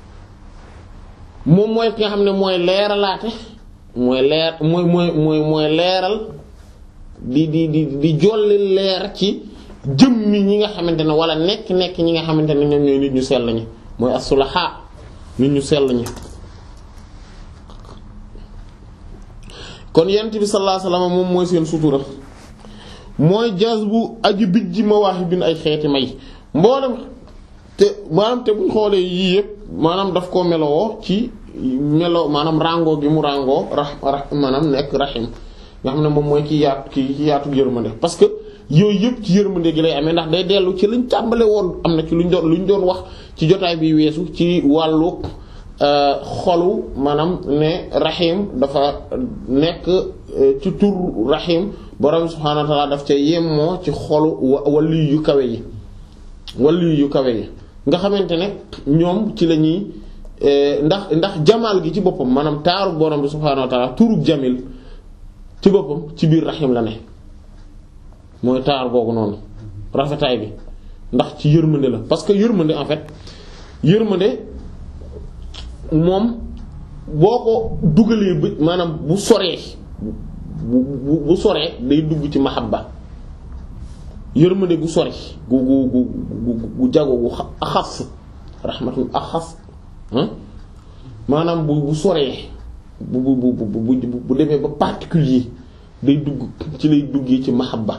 S1: moom mooy ki nga xam ne mooy leeralaate mooy leer mooy mooy mooy mooy leeral di di di di jolli leer ci jëmmi ñi nga xamante ne wala nekk-nekk ñi nga xamante ne ñoom ñooy nit ñu sell ñi mooy as-sulaha nit ñu sell ñi. kon yent bi sallallahu alayhi wasallam moom mooy seen sutura mooy jazbu aji bijji mawaahibin ay xeeti may mboolem te maanaam te buñ xoolee yii yëpp maanaam daf koo melowoo ci melo maanaam rango gi mu rango ra maanaam nekk rahim nga xam ne moom mooy ki yaatu ki ki yaatu yërmande parce que yooyu yëpp ci yërmande gi lay amee ndax day dellu ci liñ tàmbale woon am na ci luñ doon luñ doon wax ci jotaay bi weesu ci wàllu xolu maanaam ne rahim dafa nekk ci tur rahim borom subhaanahu wa ta'ala daf ca yemmoo ci xolu wali yu kawe yi wali yu kawe yi nga xamante ne ñoom ci la ñuy ndax ndax jamaal gi ci boppam maanaam taaru borom bi subhaanahu wa ta'ala turu jamil ci boppam ci biir rahim la ne mooy taar googu noonu rafetaay bi ndax ci yërmande la parce que yërmande en fait yërmande moom boo ko dugalee ba maanaam bu soree bu bu bu soree day dugg ci mahabba yërmande gu sori gu gu gu gu jago gu axas rahmatun axas maanaam bu bu soree bu bu bu bu bu demee ba particulier day dugg ci lay duggee ci mahabba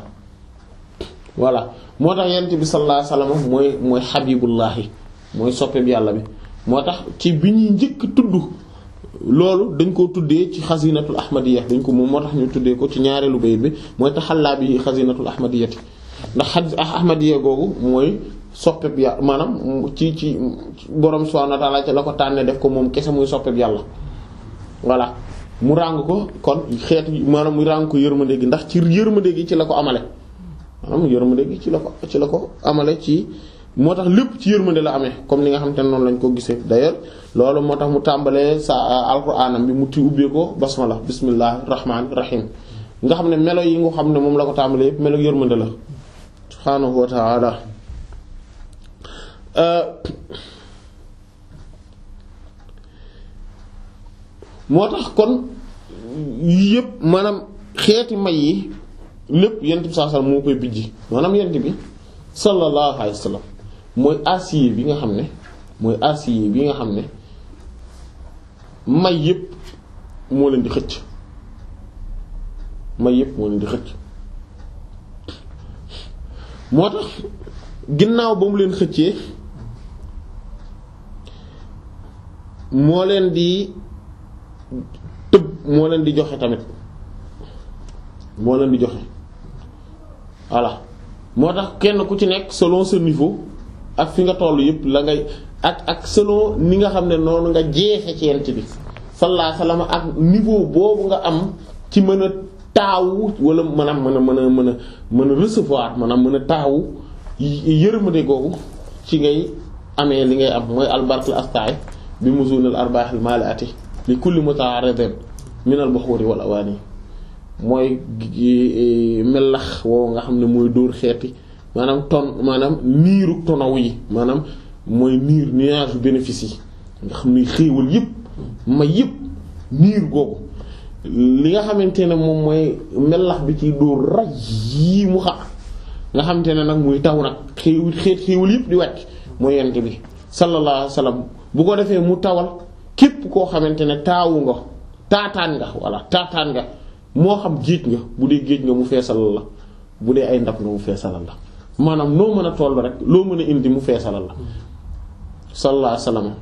S1: voilà moo tax yonent bi sallallahu alayhi wasallam mooy mooy xabibullahi mooy soppeeb yàlla bi moo tax ci bi ñuy njëkk tudd loolu dañ koo tuddee ci xasinatul ahmadiyya dañ ko moom moo tax ñu tuddee ko ci ñaareelu bayit bi mooy taxallaa bi xasinatul ahmadiyyati ndax xas ahmadiyya googu mooy soppeeb yàlla maanaam ci ci borom subhaanahu wa ta'aala ci la ko tànnee def ko moom kese muy soppeeb yàlla voilà mu ràng ko kon xeetu maanaam mu ràng ko yërmande gi ndax ci yërmande gi ci la ko amale maanaam yërmande gi ci la ko ci la ko amale ci moo tax lépp ci yërmande la amee comme ni nga xamante ne noonu lañ ko gisee d'ailleurs loolu moo tax mu tàmbalee sa alquraanam bi mu ti ubbee ko basmala bismillahir rahmanir rahim nga xam ne melo yi nga xam ne moom la ko tàmbalee yépp melo yërmande la subhaanahu wa ta'ala moo tax kon yépp maanaam xeeti may yi lépp yent bi sallallahu alayhi wasallam moo koy bijji maanaam yent bi sallallahu alayhi wasallam mooy acier bi nga xam ne mooy acier bi nga xam ne may yépp moo leen di xëcc may yépp moo leen di xëcc moo tax ginnaaw ba mu leen xëccee moo leen di tëb moo leen di joxe tamit moo leen di joxe voilà moo tax kenn ku ci nekk selon ce niveau ak fi nga toll yépp la ngay ak ak selon ni nga xam ne noonu nga jeexe ci yent bi sallallahu alayhi wasallam ak niveau boobu nga am ci mën a taawu wala mën a mën a mën a mën a mën a recevoir maanaam mën a taawu yërmande googu ci ngay amee li ngay am mooy albarkal astaay bi muzunil arbahil maliati li kulli muta'arridin min al buhuri wal awani mooy melax woowu nga xam ne mooy dóor xeeti maanaam ton maanaam niiru tonaw yi maanaam mooy niir nuage bénéfice yi nga xam ne xéewal yëpp ma yëpp niir googu li nga xamante ne moom mooy melax bi ci dóor raj yi mu xaq nga xamante ne nag muy taw nag xéewal xeet xéewal yëpp di wàcc mooy yent bi sallallahu alayhi wasallam bu ko defee mu tawal képp koo xamante ne taawu nga taataan nga walla taataan nga moo xam géej nga bu dee géej nga mu feesalal la bu dee ay ndab nga mu feesalal la maanaam noo mën a toll rek loo mën a indi mu feesalal la sallallahu alayhi wasallam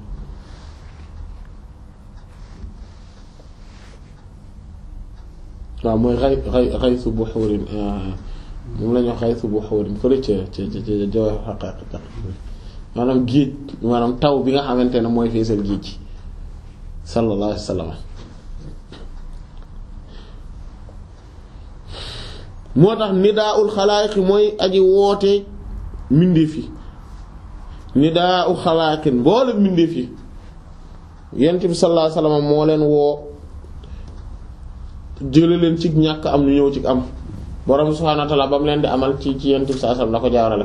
S1: waaw mooy xay xay xaysu bu xawrin moom la ñuy wax xaysu bu xawrin fële ca ca ca jaww xaqaqa maanaam géej maanaam taw bi nga xamante ne mooy feesal géej gi sallallahu alayhi wasallam moo tax nidaa'ul xalaayiqi mooy aji woote mbindeef yi nidaa'u xalaayiqin boole mbindeef yi yonent bi sallallahu alayhi wasallam moo leen woo jële leen ci ñàkk am ñu ñëw ci am borom subhaanahu wa ta'aala ba mu leen di amal ci ci yonent bi sallallahu alayhi wasallam la ko jaarale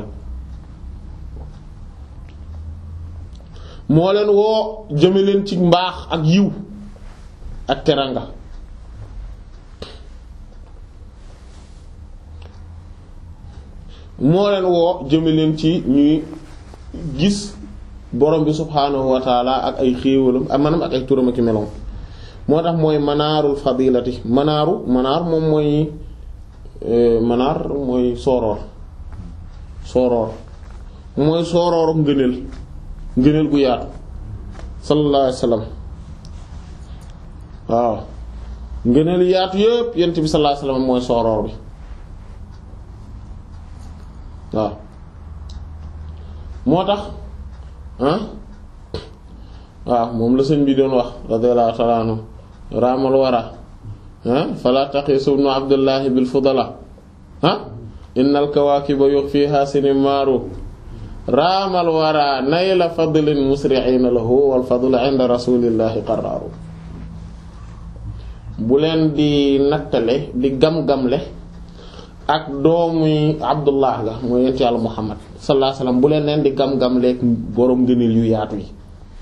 S1: moo leen woo jëme leen ci mbaax ak yiw ak teranga moo leen woo jëme leen ci ñuy gis borom bi subhaanahu wa taala ak ay xéewalam ak manam ak ay turam ak meloom moo tax mooy manaarul fadilati manaaru manaar moom mooy manaar mooy sooroor sooroor mooy soorooru ngëneel ngëneel gu yaatu sallallahu alayhi wasallam waaw ngëneel yaatu yépp yent bi sallallahu alayhi wasallam mooy sooroor bi waaw moo tax ah waaw moom la sëñ bi doon wax radiyallahu ta'ala anhu raamal wara ah fala taqisu ibnu abdullahi bil fudala ah innal kawaakiba yukhfiha sinimaaru raamal wara nayla fadlin musri'ina lahu wal fadlu 'inda rasulillahi qaraaru bu leen di nattale di gam-gamle ak doomu abdullah ga mooy yent yàlla muhammad sallallahu alayhi wasallam bu leen leen di gam-gamle ak boroom ngëneel yu yaatu yi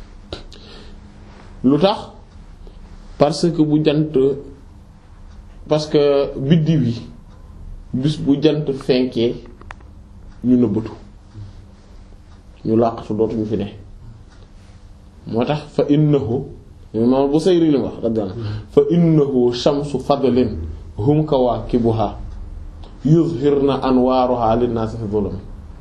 S1: lu tax parce que bu jant parce que biddiw yi bis bu jant fenkee ñu nëbbatu ñu làqatu dootuñu fi ne moo tax fa innahu moom bu sayri li wax radiyallahu fa innahu shamsu fadlin hum kawaakibuha yuzhirna anwaaruha linnaasi fi dhulum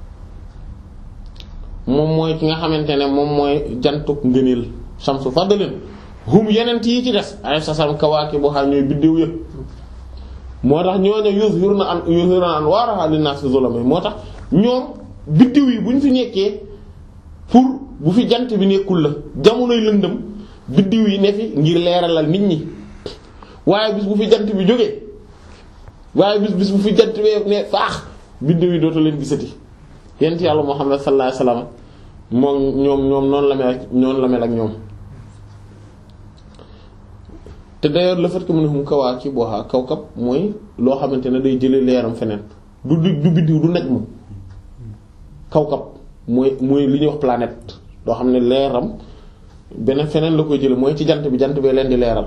S1: moom mooy ki nga xamante ne moom mooy jantuk ngëneel shamsu fadlin hum yeneen yi ci des ay sasam kawaakibuha ñooy biddiw yëpp moo tax ñooñu yuzhirna an yuzhirna anwaaruha linnaasi fi dhulum moo tax ñoom biddiw yi bu ñu fi nekkee pour bu fi jant bi nekkul la jamonoy lëndëm biddiw yi ne fi ngir leeralal nit ñi waaye bis bu fi jant bi jógee waaye bis bis bu fi jant bi ne faax biddiw yi dootu leen gisati yent yàlla Muhammad sallallahu alayhi wasallam moom ñoom ñoom noonu la mel ak noonu la mel ak ñoom te d'ailleurs le fait que mu ne hum kawaakibuha kawkab mooy loo xamante ne day jëlee leeram feneen du du biddiw du naj mu kawkab mooy mooy li ñuy wax planète loo xam ne leeram beneen feneen la koy jële mooy ci jant bi jant bee leen di leeral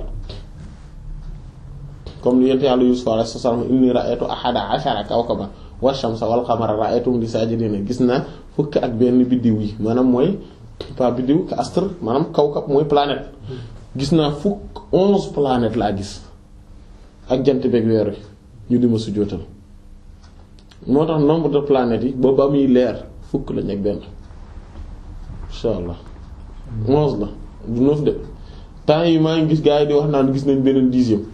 S1: comme li yent yàlla Yuusuf alayhi salaam inni ra'aytu ahada ashara kawkaban wash-shamsa wal qamara ra'aytuhum li sajidina gis naa fukk ak benn biddiw yi maanaam mooy pas biddiw ka astre maanaam kawkab mooy planète gis naa fukk onze planètes laa gis ak jant beeg weer wi ñu di ma sujjóotal moo tax nombre de planètes yi ba ba muy leer fukk lañ ak benn insha allah onze la du neuf de temps yi maa ngi gis gars yi di wax naan gis nañ beneen dixième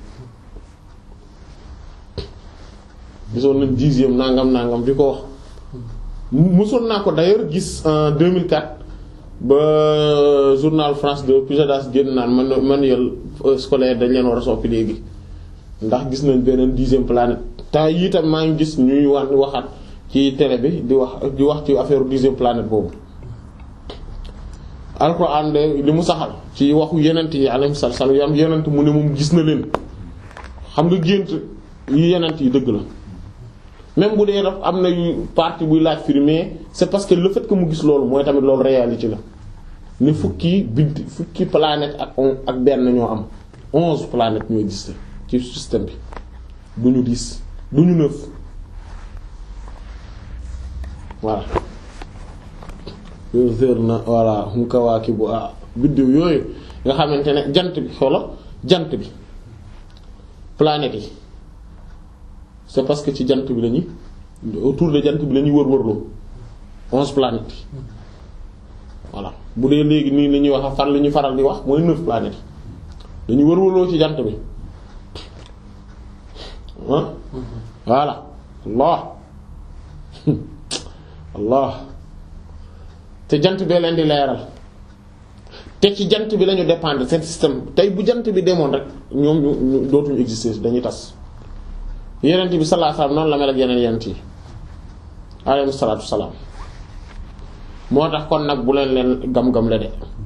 S1: gisoon nañ dixième nangam nangam di ko wax mosoon naa ko d'ailleurs gis en deux mille quatre ba journal France deux Pujadas génn naan man manuel scolaire dañ leen war a soppi léegi ndax gis nañ beneen dixième planète temps yi itam maa ngi gis ñuy wax waxaat ci télé bi di wax di wax ci affaire dixième planète boobu alxuraan de li mu saxal ci waxu yenent yi alayhi salaam yi am yenent mu ne moom gis na leen xam nga gént yi yenent yi dëgg la même bu dee daf am na yu partie buy laaj firi mais c'est parce que le fait que mu gis loolu mooy tamit loolu réalité la ne fukki bidd fukki planète ak on ak benn ñoo am onze planètes ñoo existé ci système bi du ñu dix du ñu neuf voilà yooyu na voilà hum kawaakibu ah biddiw yooyu nga xamante ne jant bi xolo jant bi planètes yi c'est parce que ci jant bi lañuy autour de jant bi lañuy wër-wërloo onze planètes yi voilà bu dee léegi nii li ñuy wax far li ñuy faral di wax mooy neuf planètes yi dañuy wër-wërloo ci jant bi ah voilà Allah Allah te jant bee leen di leeral te ci jant bi lañu dépendre seen système tey bu jant bi demoon rek ñoom ñu dootuñu exister dañuy tas yenent bi sallallahu alayhi wasallam noonu la mel ak yeneen yenent yi alayhi salaatu wassalaam moo tax kon nag bu leen leen gam-gam la de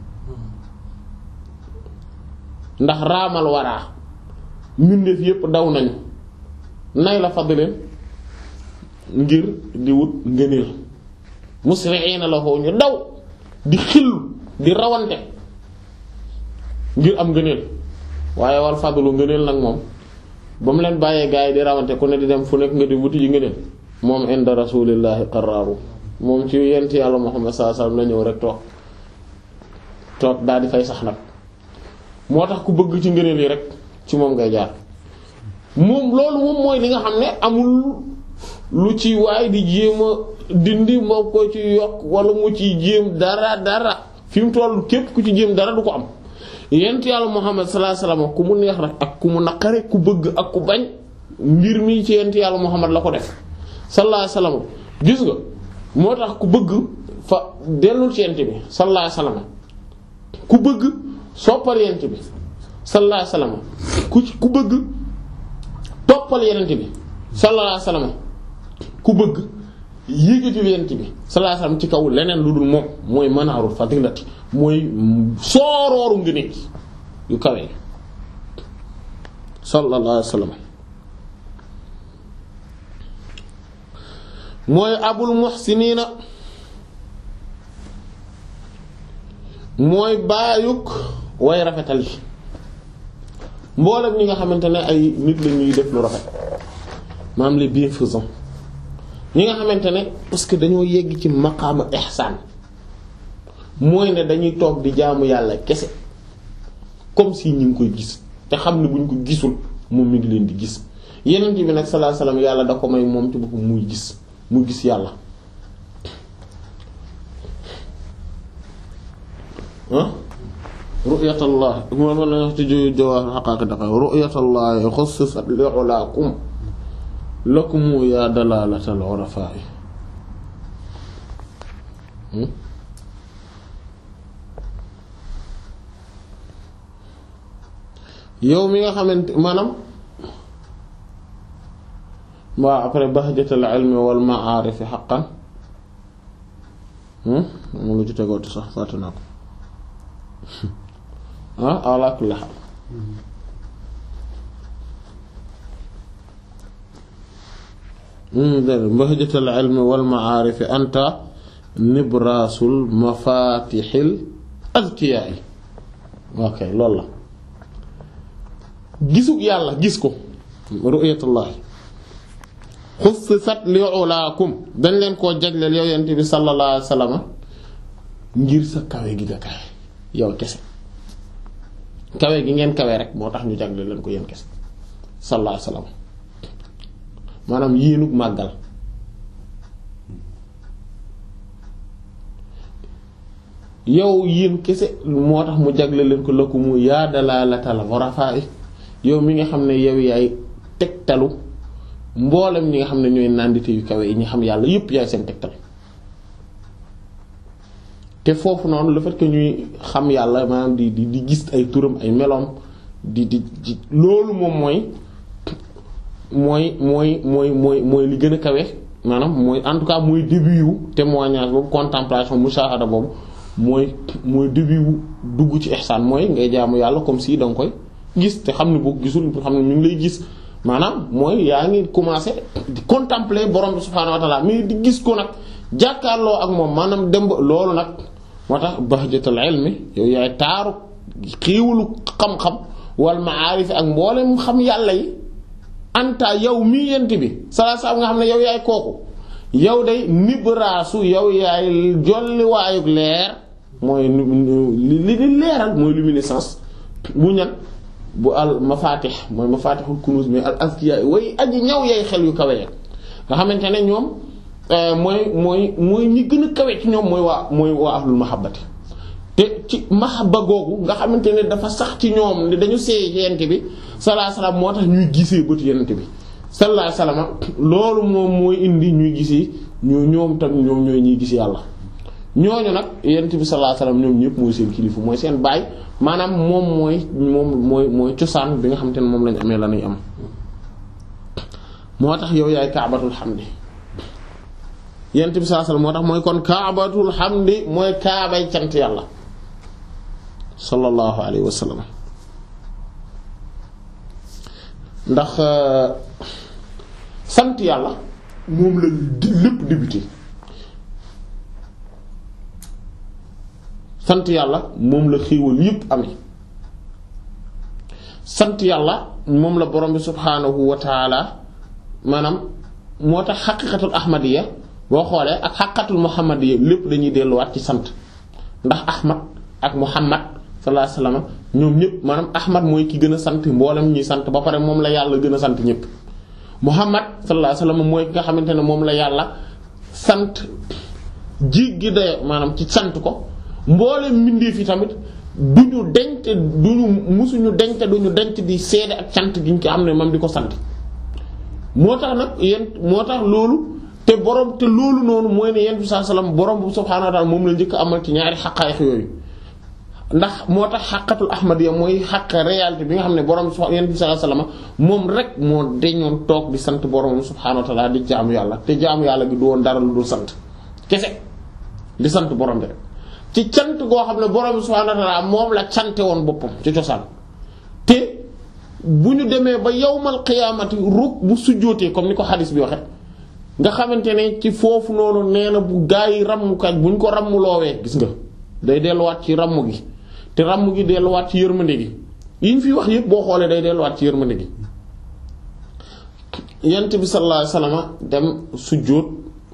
S1: ndax raamal waraa mbindeef yépp daw nañu nay la fadleen ngir di wut ngëneel musri'ina lahu ñu daw di xillu di rawante ngir am ngëneel waaye wal fadlu ngëneel nag moom ba mu leen bàyyee gaa yi di rawante ku ne di dem fu nekk nga di wuti ji ngëneel moom inda rasulillahi qaraaru moom ci yent yàlla Muhammad sallallahu alayhi wasallam la ñëw rek toog toog daal di fay sax nag moo tax ku bëgg ci ngëneel yi rek ci moom ngay jaar moom loolu moom mooy li nga xam ne amul lu ci waay di jéem a dindi moo ko ci yokk wala mu ci jéem dara dara fi mu toll képp ku ci jéem dara du ko am yent yàlla Muhammad sallallahu alayhi wasallam ku mu neex rek ak ku mu naqare ku bëgg ak ku bañ mbir mi ci yent yàlla Muhammad la ko def sallallahu alayhi wasallam gis nga moo tax ku bëgg fa dellul ci yent bi sallallahu alayhi wasallam ku bëgg soppal yent bi sallallahu alayhi wasallam ku ku bëgg toppal yent bi sallallahu alayhi wasallam ku bëgg yéegatil yent bi sallallahu alayhi wasallam ci kaw leneen lu dul moom mooy manaarul fadilati mooy soorooru ngëneel yu kawe sallallahu alayhi wasallam mooy abul muhsiniina mooy baayuk way rafetal yi mboolem ñi nga xamante ne ay nit la ñuy def lu rafet maam les bienfaisants ñi nga xamante ne parce que dañoo yegg ci maqaama ihsaan mooy ne dañuy toog di jaamu yàlla kese comme si ñu ngi koy gis te xam ne buñ ko gisul moom mi ngi leen di gis yeneen bi nag sallallahu alayhi wasallam yàlla da ko may moom ci boppam muy gis muy gis yàlla ah ru'yatullah mo man la wax ci jawahir haqaqa dafa ru'yatullah khussat li'ulakum lakum ya dalalatal urafa'i yow mi nga xamante maanaam waa après bahjatul ilmi wal ma'arif haqqan mu lu ci tegooti sax fàtte naa ko ah ala kulli haal bahjatul ilmi wal ma'arif anta nibrasul mafatihil azkiya'i ok loolu la gisug yàlla gis ko ru'yatullah xussat li'ulaakum dañ leen koo jagleel yow yent bi sallallahu alayhi wasallam ngir sa kawe gi nga kawe yow kese kawe gi ngeen kawe rek moo tax ñu jagleel leen ko yéen kese sallallahu alayhi wasallam maanaam yéenug màggal yow yéen kese moo tax mu jagleel leen ko la ko mu yaa dalaalatal ghurafa'i yow mi nga xam ne yow yaay tegtalu mboolem ñi nga xam ne ñooy nandite yu kawe yi ñi xam yàlla yépp yaay seen tegtal te foofu noonu le fait que ñuy xam yàlla maanaam di di di gis ay turam ay meloom di di di loolu moom mooy mooy mooy mooy mooy mooy li gën a kawe maanaam mooy en tout cas mooy début yu témoignage boobu contemplation mushahada boobu mooy mooy début wu dugg ci ihsaan mooy ngay jaamu yàlla comme si danga koy gis te xam ne boo gisul xam ne ñu ngi lay gis maanaam mooy yaa ngi commencer di contempler borom bi subhaanahu wa ta'ala mais di gis ko nag jàkkaarloo ak moom maanaam dem ba loolu nag moo tax bahjatul ilmi yow yaay taaru xiiwalu xam-xam wal ma'arif ak mboolem xam yàlla yi anta yow mii yent bi sala sa nga xam ne yow yaay kooku yow day nibraasu yow yaay jolliwaayug leer mooy li li di leeral mooy luminescence bu ñan bu al mafatih mooy mafatihul kunuz mais al azkiya way aji ñaw yay xel yu kawe nga xamante ne ñoom mooy mooy mooy ñi gën a kawe ci ñoom mooy waa mooy waa ahlul mahabbati te ci mahabba googu nga xamante ne dafa sax ci ñoom ne dañu seey yent bi sallallahu alayhi wasallam moo tax ñuy gisee bët yent bi sallallahu alayhi wasallam loolu moom mooy indi ñuy gisee ñu ñoom tam ñoom ñooy ñuy gis yàlla ñooñu nag yonent bi sallallahu alayhi wasallam ñoom ñëpp mooy seen kilifa mooy seen baay maanaam moom mooy moom mooy mooy cosaan bi nga xamante ne moom lañ amee la ñuy am moo tax yow yaay kaabatul hamdi yonent bi sallallahu alayhi wasallam moo tax mooy kon kaabatul hamdi mooy kaabay cant yàlla sallallahu alayhi wasallam ndax sant yàlla moom la lépp débuté sant yàlla moom la xéewal yépp amee sant yàlla moom la borom bi subhaanahu wa taala maanaam moo tax xaqiqatul ahmadiyya boo xoolee ak xaqiqatul muhammadiyya lépp dañuy delluwaat ci sant ndax ahmad ak muhammad sallallahu alayhi wasallam ñoom ñëpp maanaam ahmad mooy ki gën a sant mboolem ñuy sant ba pare moom la yàlla gën a sant ñëpp muhammad sallallahu alayhi wasallam mooy ki nga xamante ne moom la yàlla sant jéggi dayo maanaam ci sant ko mboolem mbindeef yi tamit duñu denc duñu musuñu denc duñu denc di seede ak cant gi ñu ko am ne moom di ko sant moo tax nag yéen moo tax loolu te borom te loolu noonu mooy ne yéen bi sallallahu alayhi wasallam borom bu subhaanahu wa ta'ala moom la njëkk amal ci ñaari xaqaayiq yooyu ndax moo tax xaqatul ahmadiyya mooy xaq réalité bi nga xam ne borom yéen bi sallallahu alayhi wasallam moom rek moo deñoon toog di sant borom subhaanahu wa ta'ala di jaamu yàlla te jaamu yàlla gi du woon dara lu dul sant kese di sant borom bi rek ci cant goo xam ne borom subhaanahu wa ta'ala moom la cante woon boppam ci cosaan te bu ñu demee ba yawmal qiyaamati ruk bu sujjóotee comme ni ko xadis bi waxe nga xamante ne ci foofu noonu nee na bu gaa yi rammukat bu ñu ko rammuloowee gis nga day delluwaat ci ramm gi te ramm gi delluwaat ci yërmande gi yi ñu fi wax yëpp boo xoolee day delluwaat ci yërmande gi yent bi sallallahu alayhi wasallam dem sujjóot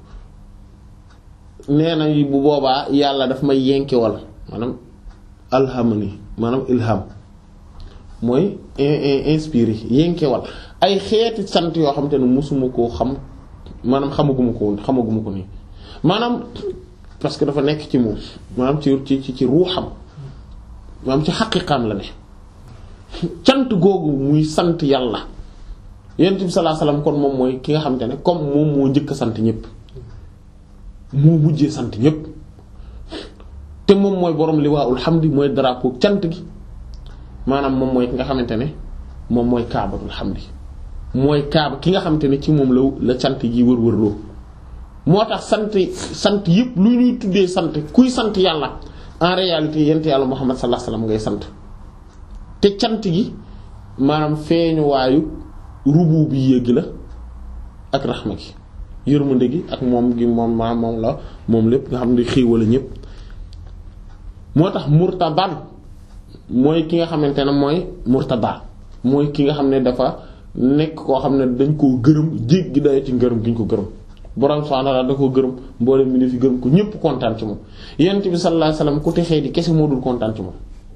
S1: nee na bu boobaa yàlla daf may yenke wala maanaam alhamani maanaam ilham mooy inspiré yenke wala ay xeeti sant yoo xam te ne mosuma koo xam maanaam xamaguma ko xamaguma ko nii maanaam parce que dafa nekk ci moom maanaam ci ci ci ruuxam maanaam ci xaqiqaam la ne cant googu muy sant yàlla yonent bi sallallahu alayhi wasallam kon moom mooy ki nga xamante ne comme moom moo njëkk a sant ñëpp moo mujjee sant ñëpp te moom mooy borom liwaa'ul hamdi mooy drapeau cant gi maanaam moom mooy ki nga xamante ne moom mooy kaabatul hamdi mooy kaaba ki nga xamante ne ci moom la la cant gi wër-wër loo moo tax sant sant yëpp lu ñuy tuddee sant kuy sant yàlla en réalité yent yàlla Muhammad sallallahu alayhi wasallam ngay sant te cant gi maanaam feeñu waayu rububiyya gi la ak raxma gi yërmande gi ak moom gi moom maanaam moom la moom lépp nga xam ne xéewal ñëpp moo tax murtaban mooy ki nga xamante ne mooy murtaba mooy ki nga xam ne dafa nekk koo xam ne dañ koo gërëm jéggi dayo ci ngërëm gi ñu ko gërëm borom subhanahu wa ta'ala da koo gërëm mboolem mi ne fi gërëm ko ñëpp kontaan ci moom yonent bi sallallahu alayhi wasallam ku texee di kese moo dul kontaan ci moom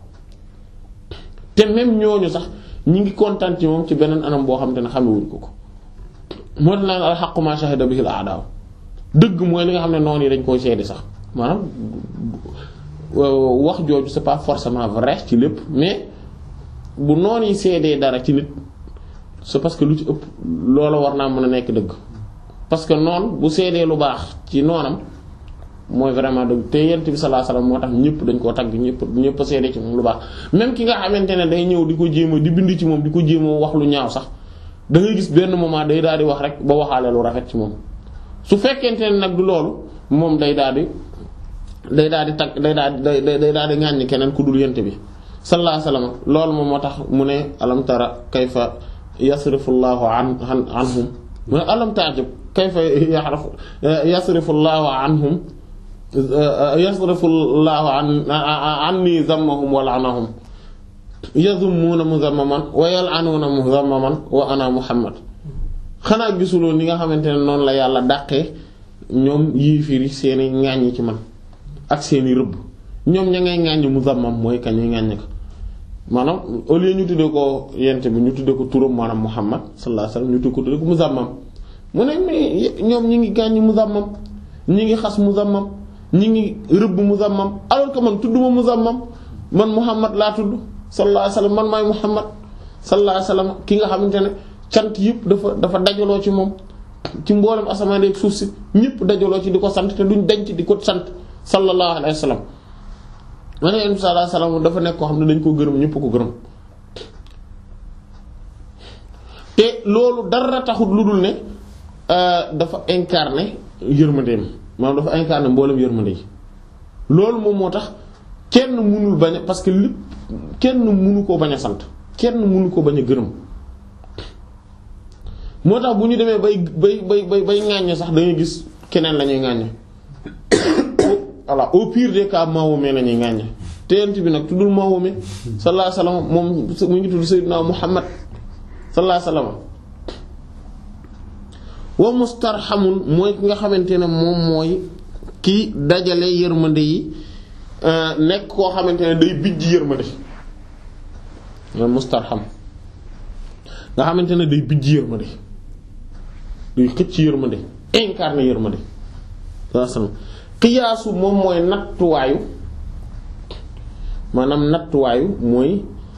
S1: te même ñooñu sax ñi ngi kontaan ci moom ci beneen anam boo xam te ne xamewuñ ko ko moo tax naan al haqqu ma shahida bihi al a'da dëgg mooy li nga xam ne noonu yi dañ koy seede sax maanaam wax jooju c'est pas forcément vrai ci lépp mais bu noonu yi seedee dara ci nit c'est parce que lu ci ëpp loola war naa mën a nekk dëgg parce que noonu bu seedee lu baax ci noonam mooy vraiment dëgg te yent bi sallallahu alayhi wasallam moo tax ñëpp dañ koo tagg ñëpp ñëpp a seede ci moom lu baax même ki nga xamante ne day ñëw di ko jéema di bind ci moom di ko jéema wax lu ñaaw sax da ngay gis benn moment day daal di wax rek ba waxaale lu rafet ci moom su fekkente ne nag du loolu moom day daal di day daal di tagg day daal di day day daal di ŋàññi keneen ku dul yent bi sallallahu alayhi wasallam loolu moom moo tax mu ne alam tara kayfa yasrifu llahu an anhum mu ne alam ta'jab kayfa yasrifu llahu anhum yasrifu llahu an anni zammahum wa la'anahum yazummuuna muzammaman wa yal'anuuna muzammaman wa ana muhammad xanaa gisuloo ni nga xamante ne noonu la yàlla dàqee ñoom yéefiri seeni ŋàññi ci man ak seeni rëbb ñoom ña ngay ŋàññi muzammam mooy kañ ñuy ŋàññi ko maanaam au lieu ñu tuddee ko yent bi ñu tuddee ko turam maanaam muhammad sallallahu alayhi wasallam ñu tuddee ko muzammam mu ne mais ñoom ñi ngi gàññi muzammam ñi ngi xas muzammam ñi ngi rëbb muzammam alors que man tudduma muzammam man muhammad laa tudd sallallahu alayhi wasallam man maay muhammad sallallahu alayhi wasallam ki nga xamante ne cant yëpp dafa dafa dajaloo ci moom ci mboolem asamaan ak suuf si ñëpp dajaloo ci di ko sant te duñ denc di ko sant sallallahu alayhi wa sallam ma ne yonent bi sallallahu alayhi wa sallam dafa nekk koo xam ne dañ ko gërëm ñëpp ko gërëm te loolu dara taxut lu dul ne dafa incarné yërmandeem maanaam dafa incarné mboolem yërmande yi loolu moom moo tax kenn mënul bañ a parce que lépp kenn mënu koo bañ a sant kenn mënu ko bañ a gërëm moo tax bu ñu demee bay bay bay bay bay ŋàññe sax dañuy gis keneen la ñuy ŋàññe voilà au pire des cas Mahomet la ñuy ŋàññe te yent bi nag tuddul Mahomet sallallahu alayhi wasallam moom mu ngi tudd Sayyidina Muhammad sallallahu alayhi wasallam wa mustarhamun mooy ki nga xamante ne moom mooy ki dajale yërmande yi nekk koo xamante ne day bijj yërmande mooy mustarham nga xamante ne day bijj yërmande day xëcc yërmande incarné yërmande sallallahu xiyaasu moom mooy nattuwaayu maanaam nattuwaayu mooy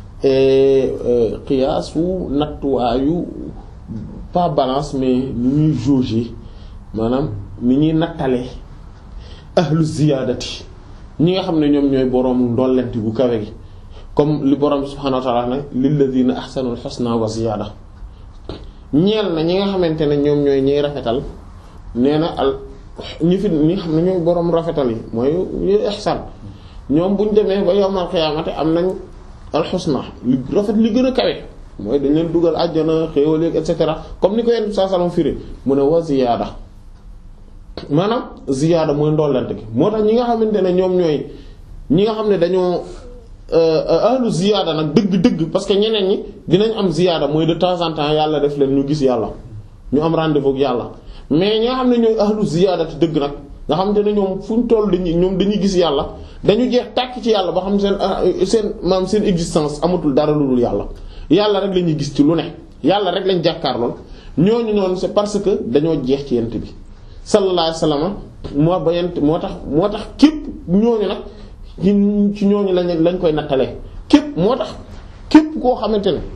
S1: xiyaasu nattuwaayu pas balance mais ni ñuy jauger maanaam ni ñuy nattale ahlu ziyaadati ñi nga xam ne ñoom ñooy boroom ndollenti bu kawe gi comme li boroom subhaanahu wa ta'ala ne lilladhina ahsanul husna wa ziyaada ñeel na ñi nga xamante ne ñoom ñooy ñiy rafetal nee na al ñi fi ñi xam ne ñooy boroom rafetal yi mooy ihsan ñoom bu ñu demee ba yawmal qiyaamati am nañ al husna li rafet li gën a kawe mooy dañ leen dugal àjjana xéewal et cetera comme ni ko yenn saa sallam firé mu ne wa ziyaada maanaam ziyaada mooy ndollent gi moo tax ñi nga xamante ne ñoom ñooy ñi nga xam ne dañoo ahlu ziyaada nag dëgg-dëgg parce que ñeneen ñi dinañ am ziyaada mooy de temps en temps yàlla def leen ñu gis yàlla ñu am rendez-vous ak yàlla mais ñi nga xam ne ñooy ahlu ziyaada te dëgg nag nga xamante ne ñoom fu ñu toll dañuy ñoom dañuy gis yàlla dañu jeex tàkk ci yàlla ba xam seen seen maam seen existence amatul dara lu dul yàlla yàlla rek la ñuy gis ci lu ne yàlla rek lañ jàkkaarlool ñooñu noonu c'est parce que dañoo jeex ci yent bi sallallahu alayhi wasallam moo ba yent moo tax moo tax képp ñooñu nag ci ñooñu lañ lañ koy nattalee képp moo tax képp koo xamante ne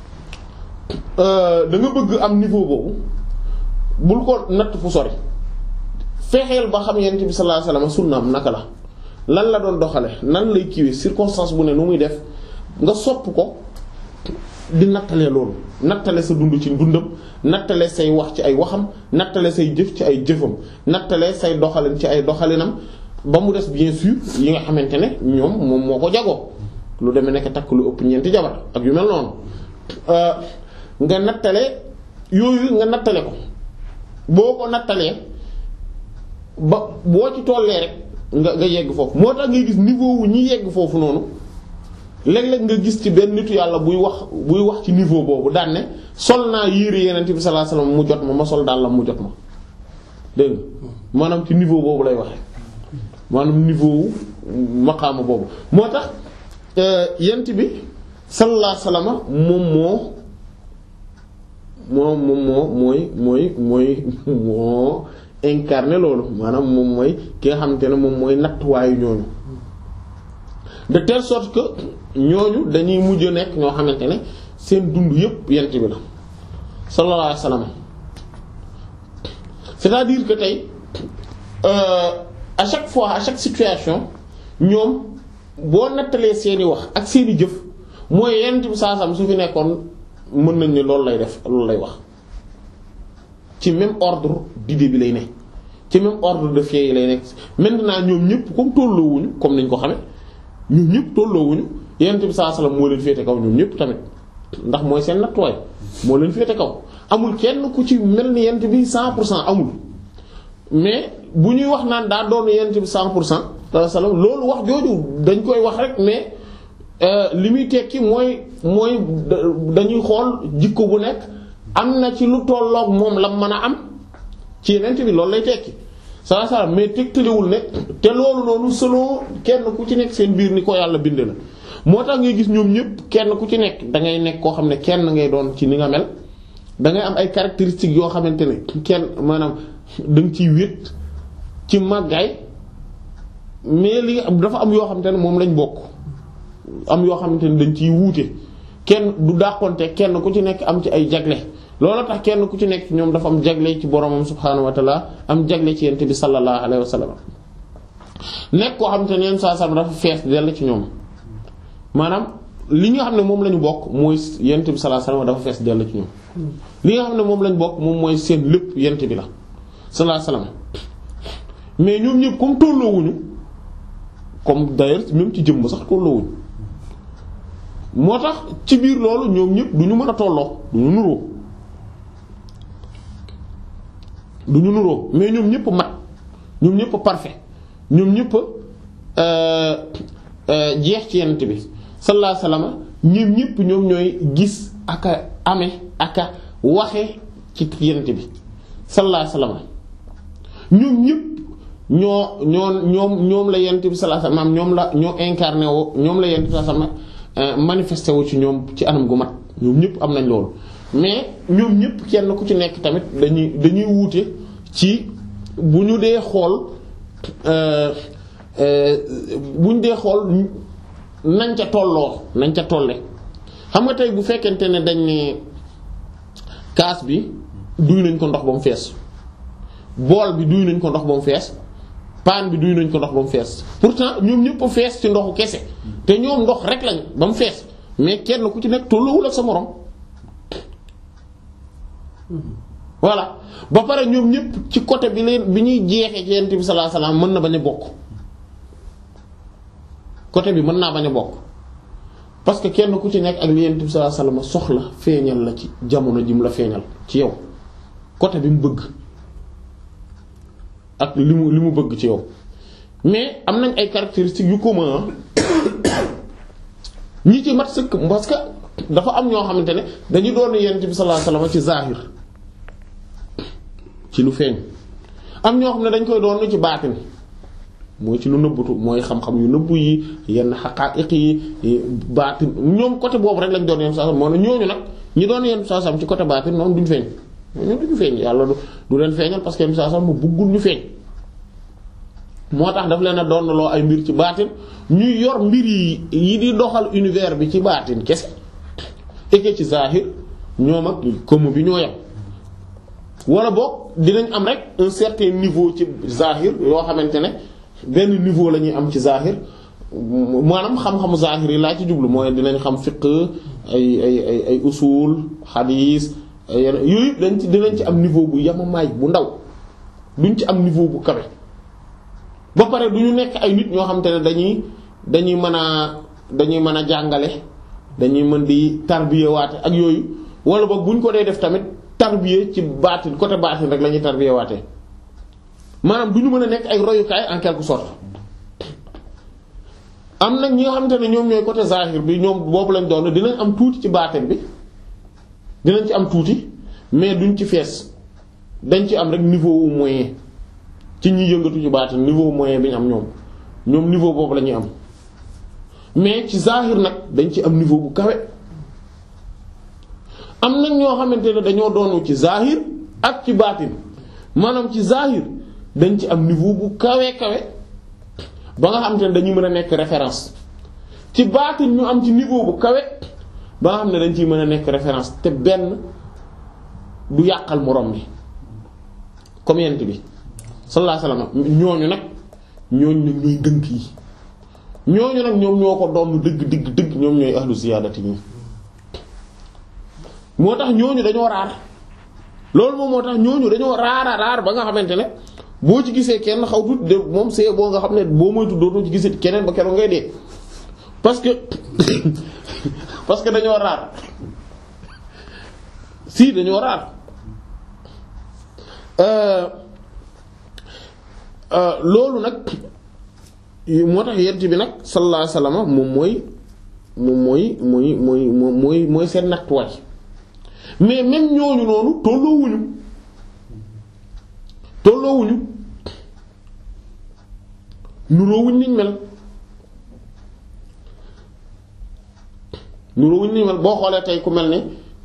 S1: da nga bëgg am niveau boobu bul ko natt fu sori fexeel ba xam yent bi sallallahu alayhi wasallam sunnaam naka la lan la doon doxale nan lay kiiwee circonstance bu ne nu muy def nga sopp ko di nattale loolu nattale sa dund ci dundam nattale say wax ci ay waxam nattale say jëf ci ay jëfam nattale say doxalin ci ay doxalinam ba mu des bien sûr yi nga xamante ne ñoom moom moo ko jagoo lu demee nekk takk lu ëpp ñeenti jabar ak yu mel noonu nga nattale yooyu nga nattale ko boo ko nattalee ba boo ci tollee rek nga nga yegg foofu moo tax ngay gis niveau wu ñi yegg foofu noonu léeg-léeg nga gis ci benn nitu yàlla buy wax buy wax ci niveau boobu daan ne sol naa yére yeneen bi sallallahu alayhi wasallam mu jot ma ma sol daal la mu jot ma dégg nga maanaam ci niveau boobu lay waxee maanaam niveau wu maqaama boobu moo tax yent bi sallallahu alayhi wasallam moom moo moom moom moo mooy mooy mooy moo incarné loolu maanaam moom mooy ki nga xamante ne moom mooy nattuwaayu ñooñu de telle sorte que ñooñu dañuy mujj nekk ñoo xamante ne seen dund yépp yent bi la sallallahu alayhi wasallam c'est-à-dire que tey euh, à chaque fois à chaque situation ñoom boo nattalee seeni wax ak seeni jëf mooy yent bi saasam su fi nekkoon mën nañ ne loolu lay def loolu lay wax ci même ordre d'idée bi lay ne ci même ordre de fait yi lay nekk maintenant ñoom ñëpp comme tolloowuñu comme niñ ko xame ñoom ñëpp tolloowuñu yent bi saa salaam moo leen féete kaw ñoom ñëpp tamit ndax mooy seen nattuwaay moo leen féete kaw amul kenn ku ci mel ni yent bi cent pour cent amul mais bu ñuy wax naan daa doon yent bi cent pour cent salaam loolu wax jooju dañ koy wax rek mais li muy tekki mooy mooy dañuy xool jikko bu nekk am na ci lu tolloog moom la mën a am ci yent bi loolu lay tekki saa saa mais tegtaliwul ne te loolu noonu selon kenn ku ci nekk seen biir ni ko yàlla binde la moo tax ngay gis ñoom ñëpp kenn ku ci nekk da ngay nekk koo xam ne kenn ngay doon ci ni nga mel da ngay am ay caractéristiques yoo xamante ne kenn maanaam da nga ciy wét ci màggaay mais li dafa am yoo xamante ne moom lañ bokk am yoo xamante ne dañ ciy wuute kenn du dàqonte kenn ku ci nekk am ci ay jagle loolu tax kenn ku ci nekk ñoom dafa am jagle ci boromam subhaanahu wa ta'ala am jagle ci yent bi sallallahu alayhi wa sallam nekk koo xam te ne yenn saa sam dafa fees dell ci ñoom maanaam li nga xam ne moom la ñu bokk mooy yent bi sallallahu alayhi wasallam dafa fees dell ci ñoom li nga xam ne moom lañ bokk moom mooy seen lépp yent bi la sallallahu alayhi wasallam mais ñoom ñëpp comme tolloowuñu comme d'ailleurs même ci jëmm sax tolloowuñu moo tax ci biir loolu ñoom ñëpp du ñu mën a tolloo du ñu nuroo du ñu nuroo mais ñoom ñëpp mat ñoom ñëpp parfait ñoom ñëpp jeex ci yent bi sallallahu alayhi wasallam ñoom ñëpp ñoom ñooy gis ak a amee ak a waxe ci yent bi sallallahu alayhi wasallam ñoom ñëpp ñoo ñoo ñoom ñoom la yent bi sallallahu alayhi wasallam ñoom la ñoo incarné woo ñoom la yent bi sallallahu alayhi wasallam manifesté wu ci ñoom ci anam gu mat ñoom ñëpp am nañ loolu mais ñoom ñëpp kenn ku ci nekk tamit dañuy dañuy wuute ci bu ñu dee xool bu ñu dee xool nañ ca tolloo nañ ca tolle xam nga tey bu fekkente ne dañ ne kaas bi duy nañ ko ndox ba mu fees bool bi duy nañ ko ndox ba mu fees paan bi duy nañ ko ndox ba mu fees pourtant ñoom ñëpp a fees ci ndoxu kese te ñoom ndox rek lañ ba mu fees mais kenn ku ci nekk tolloowul ak sa morom voilà ba pare ñoom ñëpp ci côté bi leen bi ñuy jeexee ci yonent bi sallallahu alayhi wasallam mën na bañ a bokk côté bi mën naa bañ a bokk parce que kenn ku ci nekk ak li yonent bi sallallahu alayhi wasallam soxla feeñal la ci jamono ji mu la feeñal ci yow côté bi mu bëgg ak li mu li mu bëgg ci yow mais am nañ ay caractéristiques yu commun ñi ci mat sëkk parce que dafa am ñoo xamante ne dañu doon yonent bi sallallahu alayhi wasallam ci zahir ci lu feeñ am ñoo xam ne dañ koy doon ci baatin mooy ci lu nëbbutu mooy xam-xam yu nëbbu yi yenn xaqaa'iq yi baatin ñoom côté boobu rek lañ doon yonent sallallahu alayhi wasallam moo ne ñooñu nag ñi doon yonent sallallahu alayhi wasallam ci côté baatin noonu duñ feeñ ñoom duñu feeñ yàlla du du leen feeñal parce que yonent sallallahu alayhi wasallam mu bëggul ñu feeñ moo tax daf leen a doon loo ay mbir ci baatin ñuy yor mbir yi yi di doxal univers bi ci baatin kese et ci zahir ñoom ak comme bi ñoo yem wala boog dinañ am rek un certain niveau ci zahir yoo xamante ne benn niveau la ñuy am ci zahir maanaam xam-xamu zahir yi laa ci jublu mooy dinañ xam fiqh ay ay ay ay usul hadith yooyu dañ ci dinañ ci am niveau bu yamamaay bu ndaw duñ ci am niveau bu kawe. ba pare du ñu nekk ay nit ñoo xamante ne dañuy dañuy mën a dañuy mën a jàngale dañuy mën di tarbiya waate ak yooyu wala boog bu ñu ko dee def tamit tarbiya ci baatin côté baatin rek la ñuy tarbiya waate maanaam du ñu mën a nekk ay royukaay en quelque sorte. am nag ñi nga xamante ne ñoom ñooy côté zahir bi ñoom boobu lañ doon dinañ am tuuti ci baatin bi dinañ ci am tuuti mais duñ ci fees dañ ci am rek niveau wu moyen. ci ñi yëngatu ci baatin niveau moyen bi ñu am ñoom ñoom niveau boobu la ñuy am mais ci zahir nag dañ ci am niveau bu kawe am nag ñoo xamante ne dañoo doonu ci zahir ak ci baatin maanaam ci zahir dañ ci am niveau bu kawe kawe ba nga xamante ne dañuy mën a nekk référence ci baatin ñu am ci niveau bu kawe ba nga xam ne dañ ciy mën a nekk référence te benn du yàqal moroom bi comme yent bi sallallahu alayhi wasallam ñooñu nag ñooñu nag ñooy dënk yi ñooñu nag ñoom ñoo ko doon dëgg dëgg dëgg ñoom ñooy ahlu ziyaadati ñi moo tax ñooñu dañoo raar loolu moom moo tax ñooñu dañoo raara raar ba nga xamante ne boo ci gisee kenn xaw tut de moom see boo nga xam ne boo moytu dootoo ci gisee keneen ba keroog ngay dee parce que parce que dañoo raar si dañoo raar loolu nag moo tax yent bi nag sallallahu alayhi wasallam moom mooy moom mooy mooy mooy mooy mooy seen nattuwaay mais même ñooñu noonu tolloowuñu tolloowuñu nuroowuñ niñ mel nuroowuñ niñ mel boo xoolee tey ku mel ni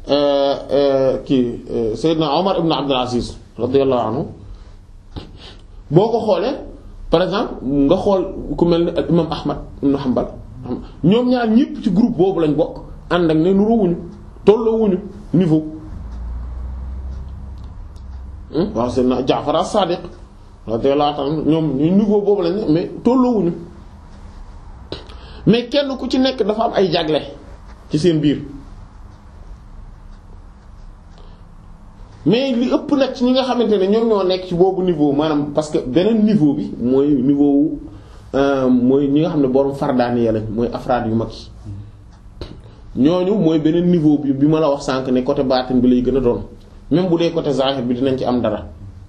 S1: kii Seydina Omar ibn Abdul Aziz radiyallahu anhu boo ko xoolee par exemple nga xool ku mel ni al imam Ahmad ibn Hanbal ñoom ñaar ñépp ci groupe boobu lañ bokk ànd ak ne nuroowuñu tolloowuñu niveau waaw Seydina Jaafar as-Sadiq radiyallahu ta'ala ñoom ñu niveau boobu lañ mais tolloowuñu mais kenn ku ci nekk dafa am ay jagle ci seen biir mais li ëpp nag ci ñi nga xamante ne ñoom ñoo nekk ci boobu niveau maanaam parce que beneen niveau bi mooy niveau wu mooy ñi nga xam ne borom fardaani lañ mooy afraad yu mag yi ñooñu mooy beneen niveau bi bi ma la wax sànq ne côté baatin bi lay gën a doon même bu dee côté zahir bi dinañ ci am dara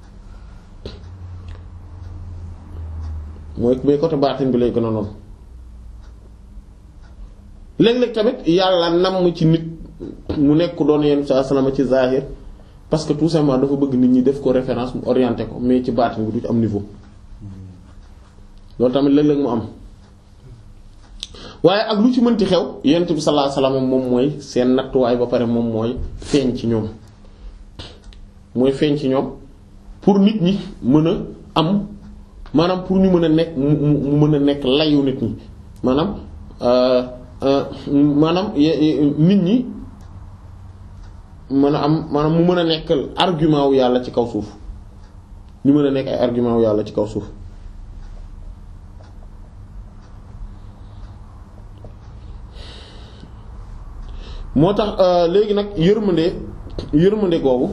S1: mooy mais côté baatin bi lay gën a doon léeg-léeg tamit yàlla nam ci nit mu nekk doon yenn saa salama ci zahir parce que tout simplement dafa bëgg nit ñi def ko référence mu orienté ko mais ci baatin bi du ci am niveau loolu tamit léeg-léeg mu am waaye ak lu ci mënti xew yonent bi sallallahu alayhi wasallam moom mooy seen nattuwaay ba pare moom mooy feeñ ci ñoom mooy feeñ ci ñoom pour nit ñi mën a am maanaam pour ñu mën a nekk mu mu mën a nekk layu nit ñi maanaam maanaam nit ñi mën a am maanaam mu mën a nekk argument wu yàlla ci kaw suuf ñu mën a nekk ay argument wu yàlla ci kaw suuf moo tax léegi nag yërmande yërmande googu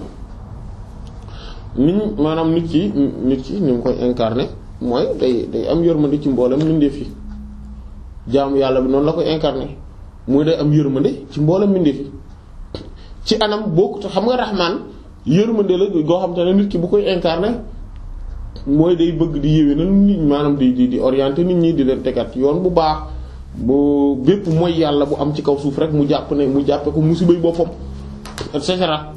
S1: nit maanaam nit ki nit ki ni mu koy incarner mooy day day am yërmande ci mboolem mbindeef yi jaamu yàlla bi noonu la koy incarner muy day am yërmande ci mboolem mbindeef yi ci anam bokkut xam nga raxmaan yërmande la goo xam te ne nit ki bu koy incarner mooy day bëgg di yéwénal nit maanaam di di di orienter nit ñi di leen tegaat yoon bu baax bu bépp mooy yàlla bu am ci kaw suuf rek mu jàpp ne mu jàppe ko musibay boppam et cetera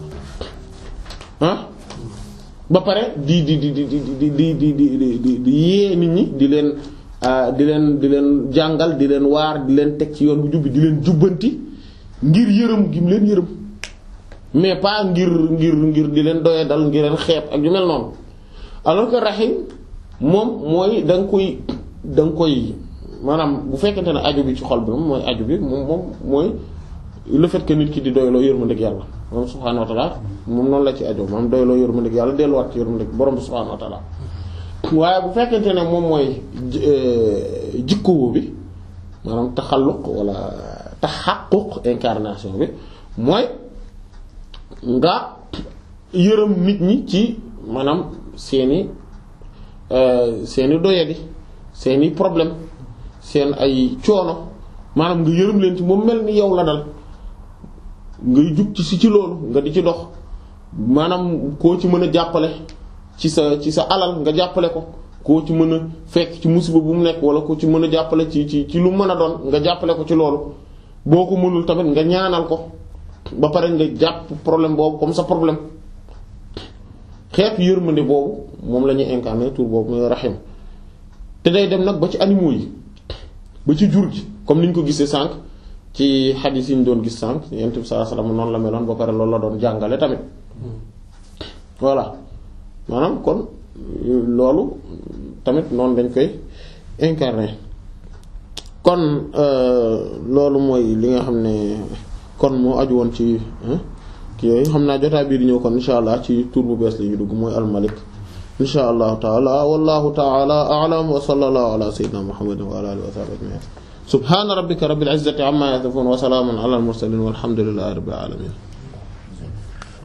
S1: ah ba pare di di di di di di di di di di di yee nit ñi di leen di leen di leen jàngal di leen waar di leen teg ci yoon bu jubbi di leen jubbanti ngir yërëm gi mu leen yërëm mais pas ngir ngir ngir di leen doye dal ngir leen xeeb ak yu mel noonu alors que rahim moom mooy da nga koy da nga koy maanaam bu fekkente ne aju bi ci xol bi moom mooy aju bi moom moom mooy le fait que nit ki di doyloo yërmandeeg yàlla moom subhaanahu wa ta'ala moom noonu la ci aju moom doyloo yërmandeeg yàlla delluwaat ci yërmandeeg borom bi subhaanahu wa ta'ala waaye bu fekkente ne moom mooy jikko bi maanaam taxalluq wala taxaqquq incarnation bi mooy nga yërëm nit ñi ci maanaam seeni seeni doyadi seeni problème seen ay coono maanaam nga yërëm leen ci moom mel ni yow la dal ngay jug ci si ci loolu nga di ci dox maanaam koo ci mën a jàppale ci sa ci sa alal nga jàppale ko koo ci mën a fekk ci musiba bu mu nekk wala koo ci mën a jàppale ci ci ci lu mën a doon nga jàppale ko ci loolu boo ko mënul tamit nga ñaanal ko ba pare nga jàpp problème boobu comme sa problème xeetu yërmande boobu moom la ñuy incarner tur boobu mooy rahim te day dem nag ba ci animaux yi ba ci jur gi comme ni ñu ko gisee sànq ci xadiis yi ñu doon gis sànq Yonent bi sallallahu alayhi wasallam noonu la meloon ba pare loolu la doon jàngale tamit voilà maanaam kon loolu tamit noonu dañ koy incarner kon loolu mooy li nga xam ne kon moo aju woon ci ki yooyu xam naa jotaa bii di ñëw kon insha allah ci tur bu bees la ñu dugg mooy al-Malik insha allahu taala wallahu taala a'lam wa sallallahu ala sayyidina muhammadin wa ala alihi wa sahbihi ajma'in subhana rabbika rabbil izzati amma yasifun wa salamun ala al mursalin walhamdulillahi rabbil alamin